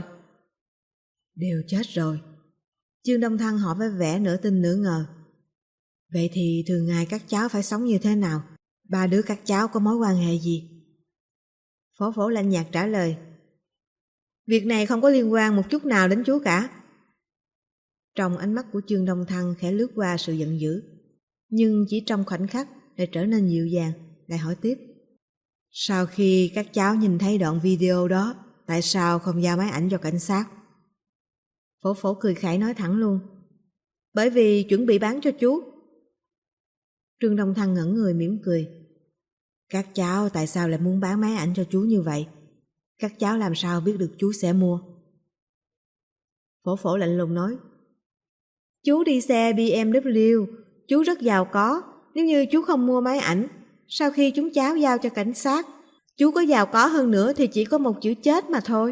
Đều chết rồi. Trương Đông Thăng hỏi với vẻ nửa tin nửa ngờ. Vậy thì thường ngày các cháu phải sống như thế nào? 3 đứa các cháu có mối quan hệ gì? Phổ Phổ lạnh nhạt trả lời. Việc này không có liên quan một chút nào đến chú cả. Trong ánh mắt của Trương Đông Thăng khẽ lướt qua sự giận dữ, nhưng chỉ trong khoảnh khắc lại trở nên dịu dàng, lại hỏi tiếp. Sau khi các cháu nhìn thấy đoạn video đó, tại sao không giao máy ảnh cho cảnh sát? Phổ Phổ cười khẩy nói thẳng luôn. Bởi vì chuẩn bị bán cho chú. Trương Đông Thăng ngẩn người mỉm cười. Các cháu tại sao lại muốn bán máy ảnh cho chú như vậy? Các cháu làm sao biết được chú sẽ mua? Phổ Phổ lạnh lùng nói. Chú đi xe BMW, chú rất giàu có. Nếu như chú không mua máy ảnh, sau khi chúng cháu giao cho cảnh sát, chú có giàu có hơn nữa thì chỉ có một chữ chết mà thôi.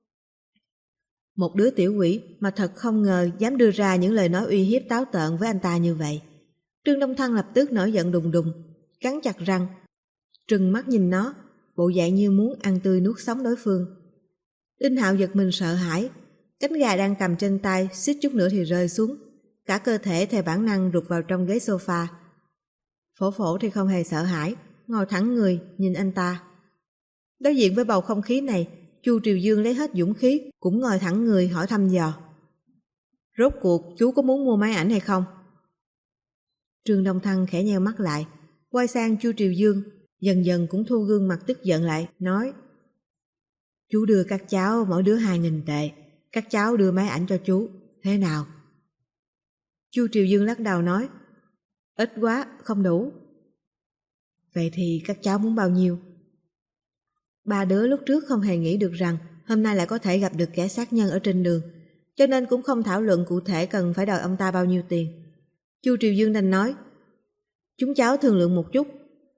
Một đứa tiểu quỷ mà thật không ngờ dám đưa ra những lời nói uy hiếp táo tợn với anh ta như vậy. Trương Đông Thăng lập tức nổi giận đùng đùng, cắn chặt răng, trừng mắt nhìn nó, bộ dạng như muốn ăn tươi nuốt sống đối phương. Đinh Hạo giật mình sợ hãi, cánh gà đang cầm trên tay suýt chút nữa thì rơi xuống, cả cơ thể theo bản năng rụt vào trong ghế sofa. Phổ Phổ thì không hề sợ hãi, ngồi thẳng người nhìn anh ta. Đối diện với bầu không khí này, Chu Triều Dương lấy hết dũng khí, cũng ngồi thẳng người hỏi thăm dò. Rốt cuộc chú có muốn mua máy ảnh hay không? Trương Đông Thăng khẽ nheo mắt lại, quay sang Chu Triều Dương, dần dần cũng thu gương mặt tức giận lại, nói. Chú đưa các cháu mỗi đứa 2.000 tệ, các cháu đưa máy ảnh cho chú, thế nào? Chu Triều Dương lắc đầu nói. Ít quá, không đủ. Vậy thì các cháu muốn bao nhiêu? 3 đứa lúc trước không hề nghĩ được rằng hôm nay lại có thể gặp được kẻ sát nhân ở trên đường, cho nên cũng không thảo luận cụ thể cần phải đòi ông ta bao nhiêu tiền. Chu Triều Dương đành nói. Chúng cháu thương lượng một chút.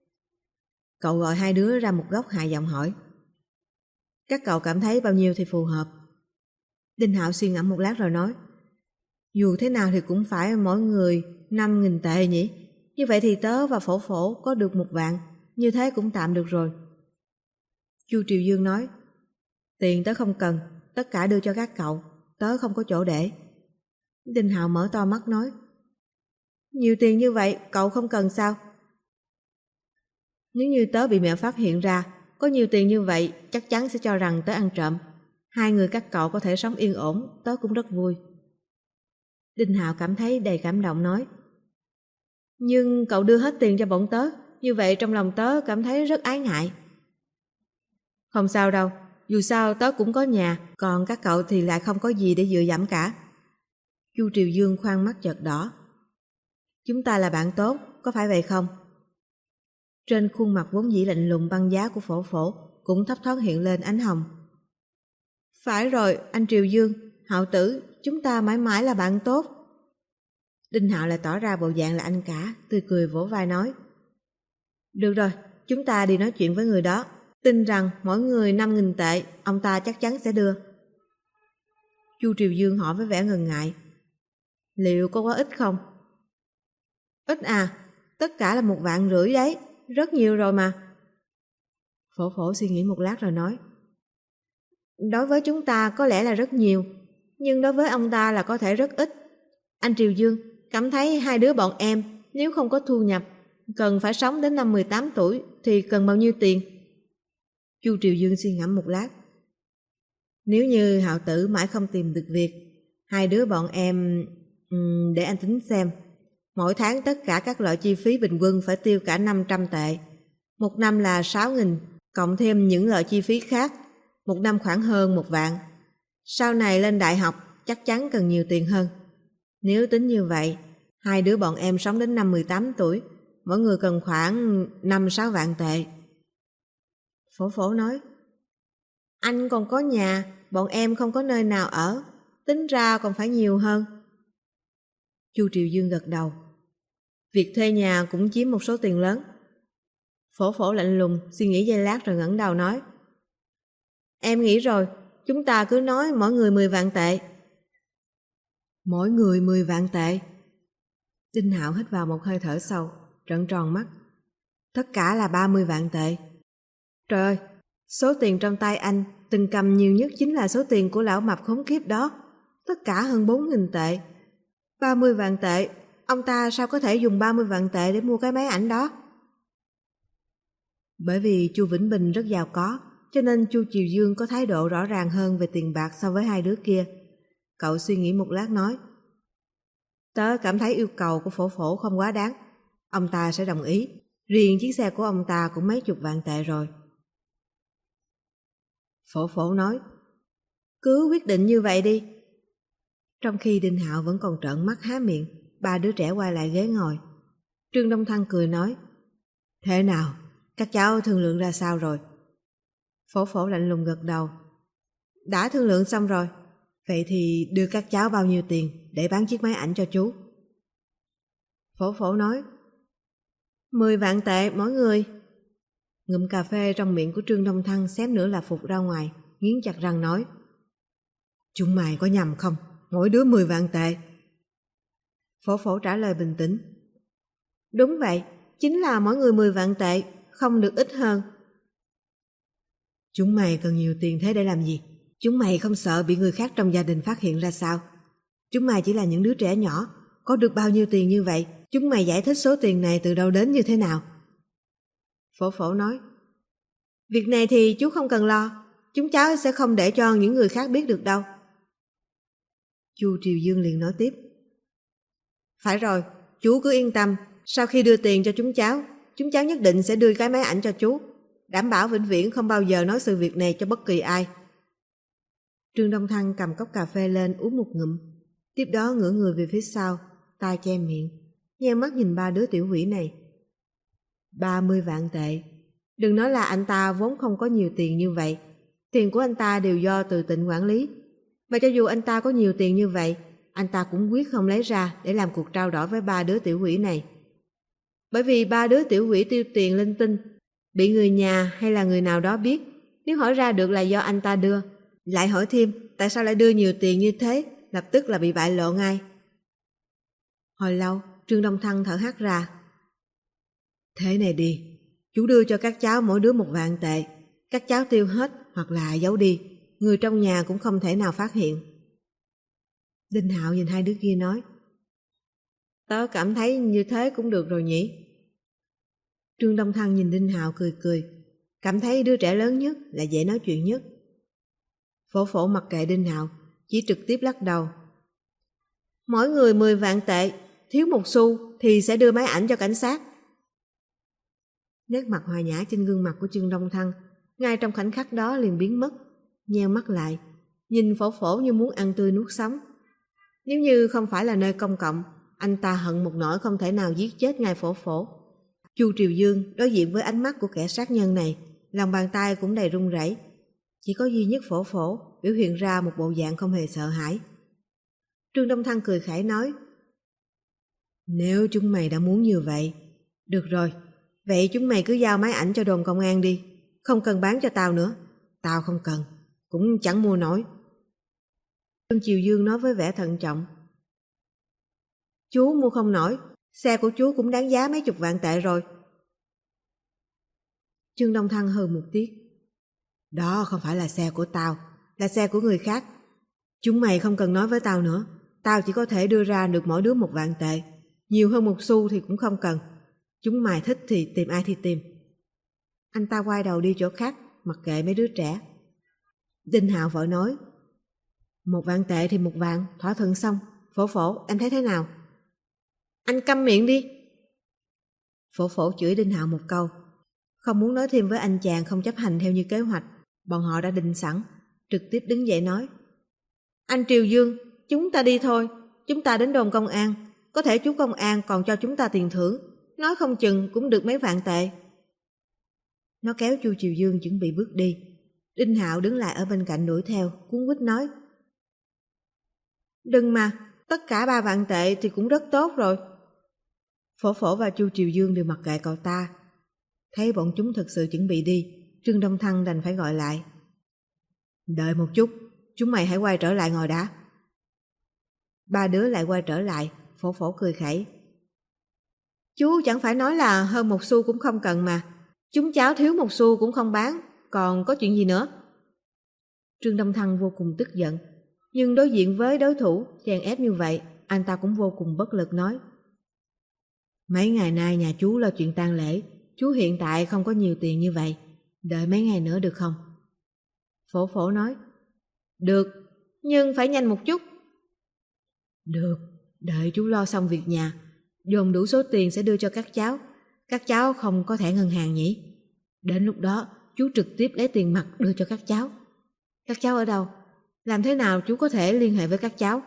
Cậu gọi 2 đứa ra một góc hạ giọng hỏi. Các cậu cảm thấy bao nhiêu thì phù hợp? Đinh Hạo suy ngẫm một lát rồi nói. Dù thế nào thì cũng phải mỗi người 5.000 tệ nhỉ? Như vậy thì tớ và Phổ Phổ có được 1 vạn, như thế cũng tạm được rồi. Chu Triều Dương nói, tiền tớ không cần, tất cả đưa cho các cậu, tớ không có chỗ để. Đinh Hạo mở to mắt nói, nhiều tiền như vậy cậu không cần sao? Nếu như tớ bị mẹ phát hiện ra, có nhiều tiền như vậy chắc chắn sẽ cho rằng tớ ăn trộm. 2 người các cậu có thể sống yên ổn, tớ cũng rất vui. Đinh Hạo cảm thấy đầy cảm động nói, nhưng cậu đưa hết tiền cho bọn tớ, như vậy trong lòng tớ cảm thấy rất ái ngại. Không sao đâu, dù sao tớ cũng có nhà, còn các cậu thì lại không có gì để dựa dẫm cả. Chu Triều Dương khoan mắt chợt đỏ. Chúng ta là bạn tốt, có phải vậy không? Trên khuôn mặt vốn dĩ lạnh lùng băng giá của Phổ Phổ cũng thấp thoáng hiện lên ánh hồng. Phải rồi, anh Triều Dương, Hạo tử, chúng ta mãi mãi là bạn tốt. Đinh Hạo lại tỏ ra bộ dạng là anh cả, tươi cười vỗ vai nói. Được rồi, chúng ta đi nói chuyện với người đó, tin rằng mỗi người 5.000 tệ, ông ta chắc chắn sẽ đưa. Chu Triều Dương hỏi với vẻ ngần ngại. Liệu có quá ít không? Ít à, tất cả là 1,5 vạn đấy, rất nhiều rồi mà. Phổ Phổ suy nghĩ một lát rồi nói. Đối với chúng ta có lẽ là rất nhiều, nhưng đối với ông ta là có thể rất ít. Anh Triều Dương, cảm thấy 2 đứa bọn em nếu không có thu nhập, cần phải sống đến năm 18 tuổi thì cần bao nhiêu tiền? Chu Triều Dương suy ngẫm một lát. Nếu như Hạo tử mãi không tìm được việc, 2 đứa bọn em... để anh tính xem. Mỗi tháng tất cả các loại chi phí bình quân phải tiêu cả 500 tệ. 1 năm là 6.000, cộng thêm những loại chi phí khác, 1 năm khoảng hơn 1 vạn. Sau này lên đại học chắc chắn cần nhiều tiền hơn. Nếu tính như vậy, 2 đứa bọn em sống đến năm 18 tuổi, mỗi người cần khoảng 5-6 vạn tệ. Phổ Phổ nói, anh còn có nhà, bọn em không có nơi nào ở, tính ra còn phải nhiều hơn. Chu Triều Dương gật đầu. Việc thuê nhà cũng chiếm một số tiền lớn. Phổ Phổ lạnh lùng, suy nghĩ giây lát rồi ngẩng đầu nói. Em nghĩ rồi, chúng ta cứ nói mỗi người 10 vạn tệ. Mỗi người 10 vạn tệ. Đinh Hạo hít vào một hơi thở sâu, trợn tròn mắt. Tất cả là 30 vạn tệ. Trời ơi, số tiền trong tay anh từng cầm nhiều nhất chính là số tiền của lão mập khốn kiếp đó. Tất cả hơn 4.000 tệ. 30 vạn tệ, ông ta sao có thể dùng 30 vạn tệ để mua cái máy ảnh đó? Bởi vì Chu Vĩnh Bình rất giàu có, cho nên Chu Triều Dương có thái độ rõ ràng hơn về tiền bạc so với 2 đứa kia. Cậu suy nghĩ một lát nói. Tớ cảm thấy yêu cầu của Phổ Phổ không quá đáng. Ông ta sẽ đồng ý. Riêng chiếc xe của ông ta cũng mấy chục vạn tệ rồi. Phổ Phổ nói. Cứ quyết định như vậy đi. Trong khi Đinh Hạo vẫn còn trợn mắt há miệng, 3 đứa trẻ quay lại ghế ngồi. Trương Đông Thăng cười nói. Thế nào? Các cháu thương lượng ra sao rồi? Phổ Phổ lạnh lùng gật đầu. Đã thương lượng xong rồi. Vậy thì đưa các cháu bao nhiêu tiền để bán chiếc máy ảnh cho chú? Phổ Phổ nói. 10 vạn tệ mỗi người. Ngụm cà phê trong miệng của Trương Đông Thăng xém nữa là phụt ra ngoài, nghiến chặt răng nói. Chúng mày có nhầm không? Mỗi đứa 10 vạn tệ. Phổ Phổ trả lời bình tĩnh. Đúng vậy, chính là mỗi người 10 vạn tệ, không được ít hơn. Chúng mày cần nhiều tiền thế để làm gì? Chúng mày không sợ bị người khác trong gia đình phát hiện ra sao? Chúng mày chỉ là những đứa trẻ nhỏ, có được bao nhiêu tiền như vậy? Chúng mày giải thích số tiền này từ đâu đến như thế nào? Phổ Phổ nói. Việc này thì chú không cần lo, chúng cháu sẽ không để cho những người khác biết được đâu. Chu Triều Dương liền nói tiếp. Phải rồi, chú cứ yên tâm, sau khi đưa tiền cho chúng cháu nhất định sẽ đưa cái máy ảnh cho chú, đảm bảo vĩnh viễn không bao giờ nói sự việc này cho bất kỳ ai. Trương Đông Thăng cầm cốc cà phê lên uống một ngụm, tiếp đó ngửa người về phía sau, tay che miệng, nheo mắt nhìn 3 đứa tiểu quỷ này. 30 vạn tệ. Đừng nói là anh ta vốn không có nhiều tiền như vậy, tiền của anh ta đều do Từ Tịnh quản lý. Mà cho dù anh ta có nhiều tiền như vậy, anh ta cũng quyết không lấy ra để làm cuộc trao đổi với 3 đứa tiểu quỷ này. Bởi vì 3 đứa tiểu quỷ tiêu tiền linh tinh, bị người nhà hay là người nào đó biết, nếu hỏi ra được là do anh ta đưa, lại hỏi thêm tại sao lại đưa nhiều tiền như thế, lập tức là bị bại lộ ngay. Hồi lâu, Trương Đông Thăng thở hắt ra. Thế này đi, chú đưa cho các cháu mỗi đứa 1.000 tệ. Các cháu tiêu hết hoặc là giấu đi, người trong nhà cũng không thể nào phát hiện. Đinh Hạo nhìn hai đứa kia nói, tớ cảm thấy như thế cũng được rồi nhỉ. Trương Đông Thăng nhìn Đinh Hạo cười cười, cảm thấy đứa trẻ lớn nhất là dễ nói chuyện nhất. Phổ Phổ mặc kệ Đinh Hạo, chỉ trực tiếp lắc đầu. Mỗi người 10 vạn tệ, thiếu một xu thì sẽ đưa máy ảnh cho cảnh sát. Nét mặt hòa nhã trên gương mặt của Trương Đông Thăng ngay trong khoảnh khắc đó liền biến mất, nheo mắt lại, nhìn Phổ Phổ như muốn ăn tươi nuốt sống. Nếu như không phải là nơi công cộng, anh ta hận một nỗi không thể nào giết chết ngài Phổ Phổ. Chu Triều Dương đối diện với ánh mắt của kẻ sát nhân này, lòng bàn tay cũng đầy run rẩy. Chỉ có duy nhất Phổ Phổ biểu hiện ra một bộ dạng không hề sợ hãi. Trương Đông Thăng cười khẩy nói, nếu chúng mày đã muốn như vậy, được rồi, vậy chúng mày cứ giao máy ảnh cho đồn công an đi, không cần bán cho tao nữa, tao không cần, cũng chẳng mua nổi. Trương Triều Dương nói với vẻ thận trọng, chú mua không nổi, xe của chú cũng đáng giá mấy chục vạn tệ rồi. Trương Đông Thăng hừ một tiếng, đó không phải là xe của tao, là xe của người khác. Chúng mày không cần nói với tao nữa, tao chỉ có thể đưa ra được mỗi đứa 1.000 tệ, nhiều hơn một xu thì cũng không cần. Chúng mày thích thì tìm ai thì tìm. Anh ta quay đầu đi chỗ khác, mặc kệ mấy đứa trẻ. Đinh Hạo vội nói, 1.000 tệ thì 1 vạn, thỏa thuận xong. Phổ Phổ, em thấy thế nào? Anh câm miệng đi. Phổ Phổ chửi Đinh Hạo một câu, không muốn nói thêm với anh chàng không chấp hành theo như kế hoạch bọn họ đã định sẵn, trực tiếp đứng dậy nói, anh Triều Dương, chúng ta đi thôi, chúng ta đến đồn công an, có thể chú công an còn cho chúng ta tiền thưởng, nói không chừng cũng được mấy vạn tệ. Nó kéo Chu Triều Dương chuẩn bị bước đi. Đinh Hạo đứng lại ở bên cạnh đuổi theo, cuống quýt nói, đừng mà, tất cả 3 vạn tệ thì cũng rất tốt rồi. Phổ Phổ và Chu Triều Dương đều mặc kệ cậu ta. Thấy bọn chúng thực sự chuẩn bị đi, Trương Đông Thăng đành phải gọi lại, đợi một chút, chúng mày hãy quay trở lại ngồi đã. 3 đứa lại quay trở lại. Phổ Phổ cười khẩy, chú chẳng phải nói là hơn một xu cũng không cần mà, chúng cháu thiếu một xu cũng không bán, còn có chuyện gì nữa? Trương Đông Thăng vô cùng tức giận, nhưng đối diện với đối thủ chèn ép như vậy, anh ta cũng vô cùng bất lực nói, mấy ngày nay nhà chú lo chuyện tang lễ, chú hiện tại không có nhiều tiền như vậy, đợi mấy ngày nữa được không? Phổ Phổ nói, được, nhưng phải nhanh một chút. Được, đợi chú lo xong việc nhà, dồn đủ số tiền sẽ đưa cho các cháu không có thẻ ngân hàng nhỉ? Đến lúc đó chú trực tiếp lấy tiền mặt đưa cho các cháu. Các cháu ở đâu? Làm thế nào chú có thể liên hệ với các cháu?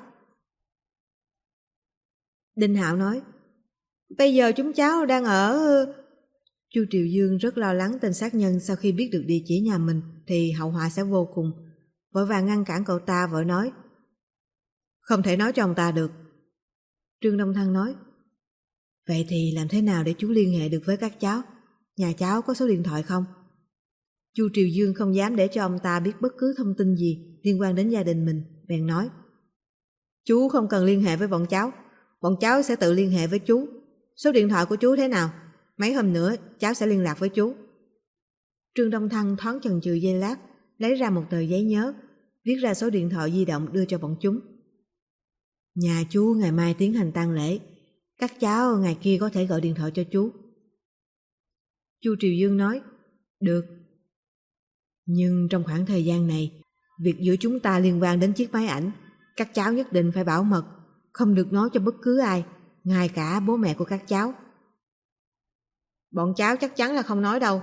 Đinh Hạo nói, bây giờ chúng cháu đang ở... Chu Triều Dương rất lo lắng tên sát nhân sau khi biết được địa chỉ nhà mình thì hậu họa sẽ vô cùng, vội vàng ngăn cản cậu ta, vội nói, không thể nói cho ông ta được. Trương Đông Thăng nói, vậy thì làm thế nào để chú liên hệ được với các cháu? Nhà cháu có số điện thoại không? Chu Triều Dương không dám để cho ông ta biết bất cứ thông tin gì liên quan đến gia đình mình, bèn nói, chú không cần liên hệ với bọn cháu sẽ tự liên hệ với chú. Số điện thoại của chú thế nào? Mấy hôm nữa cháu sẽ liên lạc với chú. Trương Đông Thăng thoáng chần chừ giây lát, lấy ra một tờ giấy nhớ, viết ra số điện thoại di động đưa cho bọn chúng. Nhà chú ngày mai tiến hành tang lễ, các cháu ngày kia có thể gọi điện thoại cho chú. Chu Triều Dương nói, được. Nhưng trong khoảng thời gian này, việc giữa chúng ta liên quan đến chiếc máy ảnh, các cháu nhất định phải bảo mật, không được nói cho bất cứ ai, ngay cả bố mẹ của các cháu. Bọn cháu chắc chắn là không nói đâu.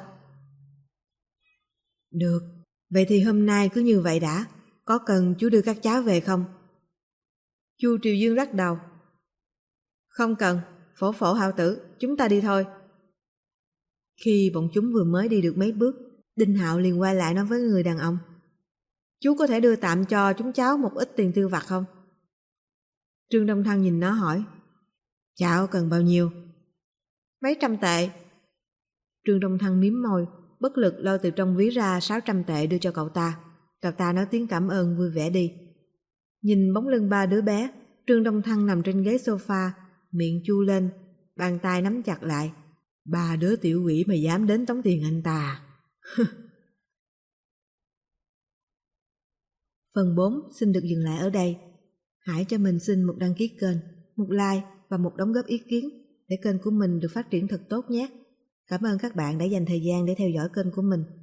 Được, vậy thì hôm nay cứ như vậy đã, có cần chú đưa các cháu về không? Chu Triều Dương lắc đầu. Không cần, Phổ Phổ hảo tử, chúng ta đi thôi. Khi bọn chúng vừa mới đi được mấy bước, Đinh Hạo liền quay lại nói với người đàn ông, chú có thể đưa tạm cho chúng cháu một ít tiền tiêu vặt không? Trương Đông Thăng nhìn nó hỏi, cháu cần bao nhiêu? Mấy trăm tệ. Trương Đông Thăng mím môi, bất lực lôi từ trong ví ra 600 tệ đưa cho cậu ta. Cậu ta nói tiếng cảm ơn vui vẻ đi. Nhìn bóng lưng 3 đứa bé, Trương Đông Thăng nằm trên ghế sofa, miệng chu lên, bàn tay nắm chặt lại. Ba đứa tiểu quỷ mà dám đến tống tiền anh ta. Phần 4 xin được dừng lại ở đây. Hãy cho mình xin một đăng ký kênh, một like và một đóng góp ý kiến để kênh của mình được phát triển thật tốt nhé. Cảm ơn các bạn đã dành thời gian để theo dõi kênh của mình.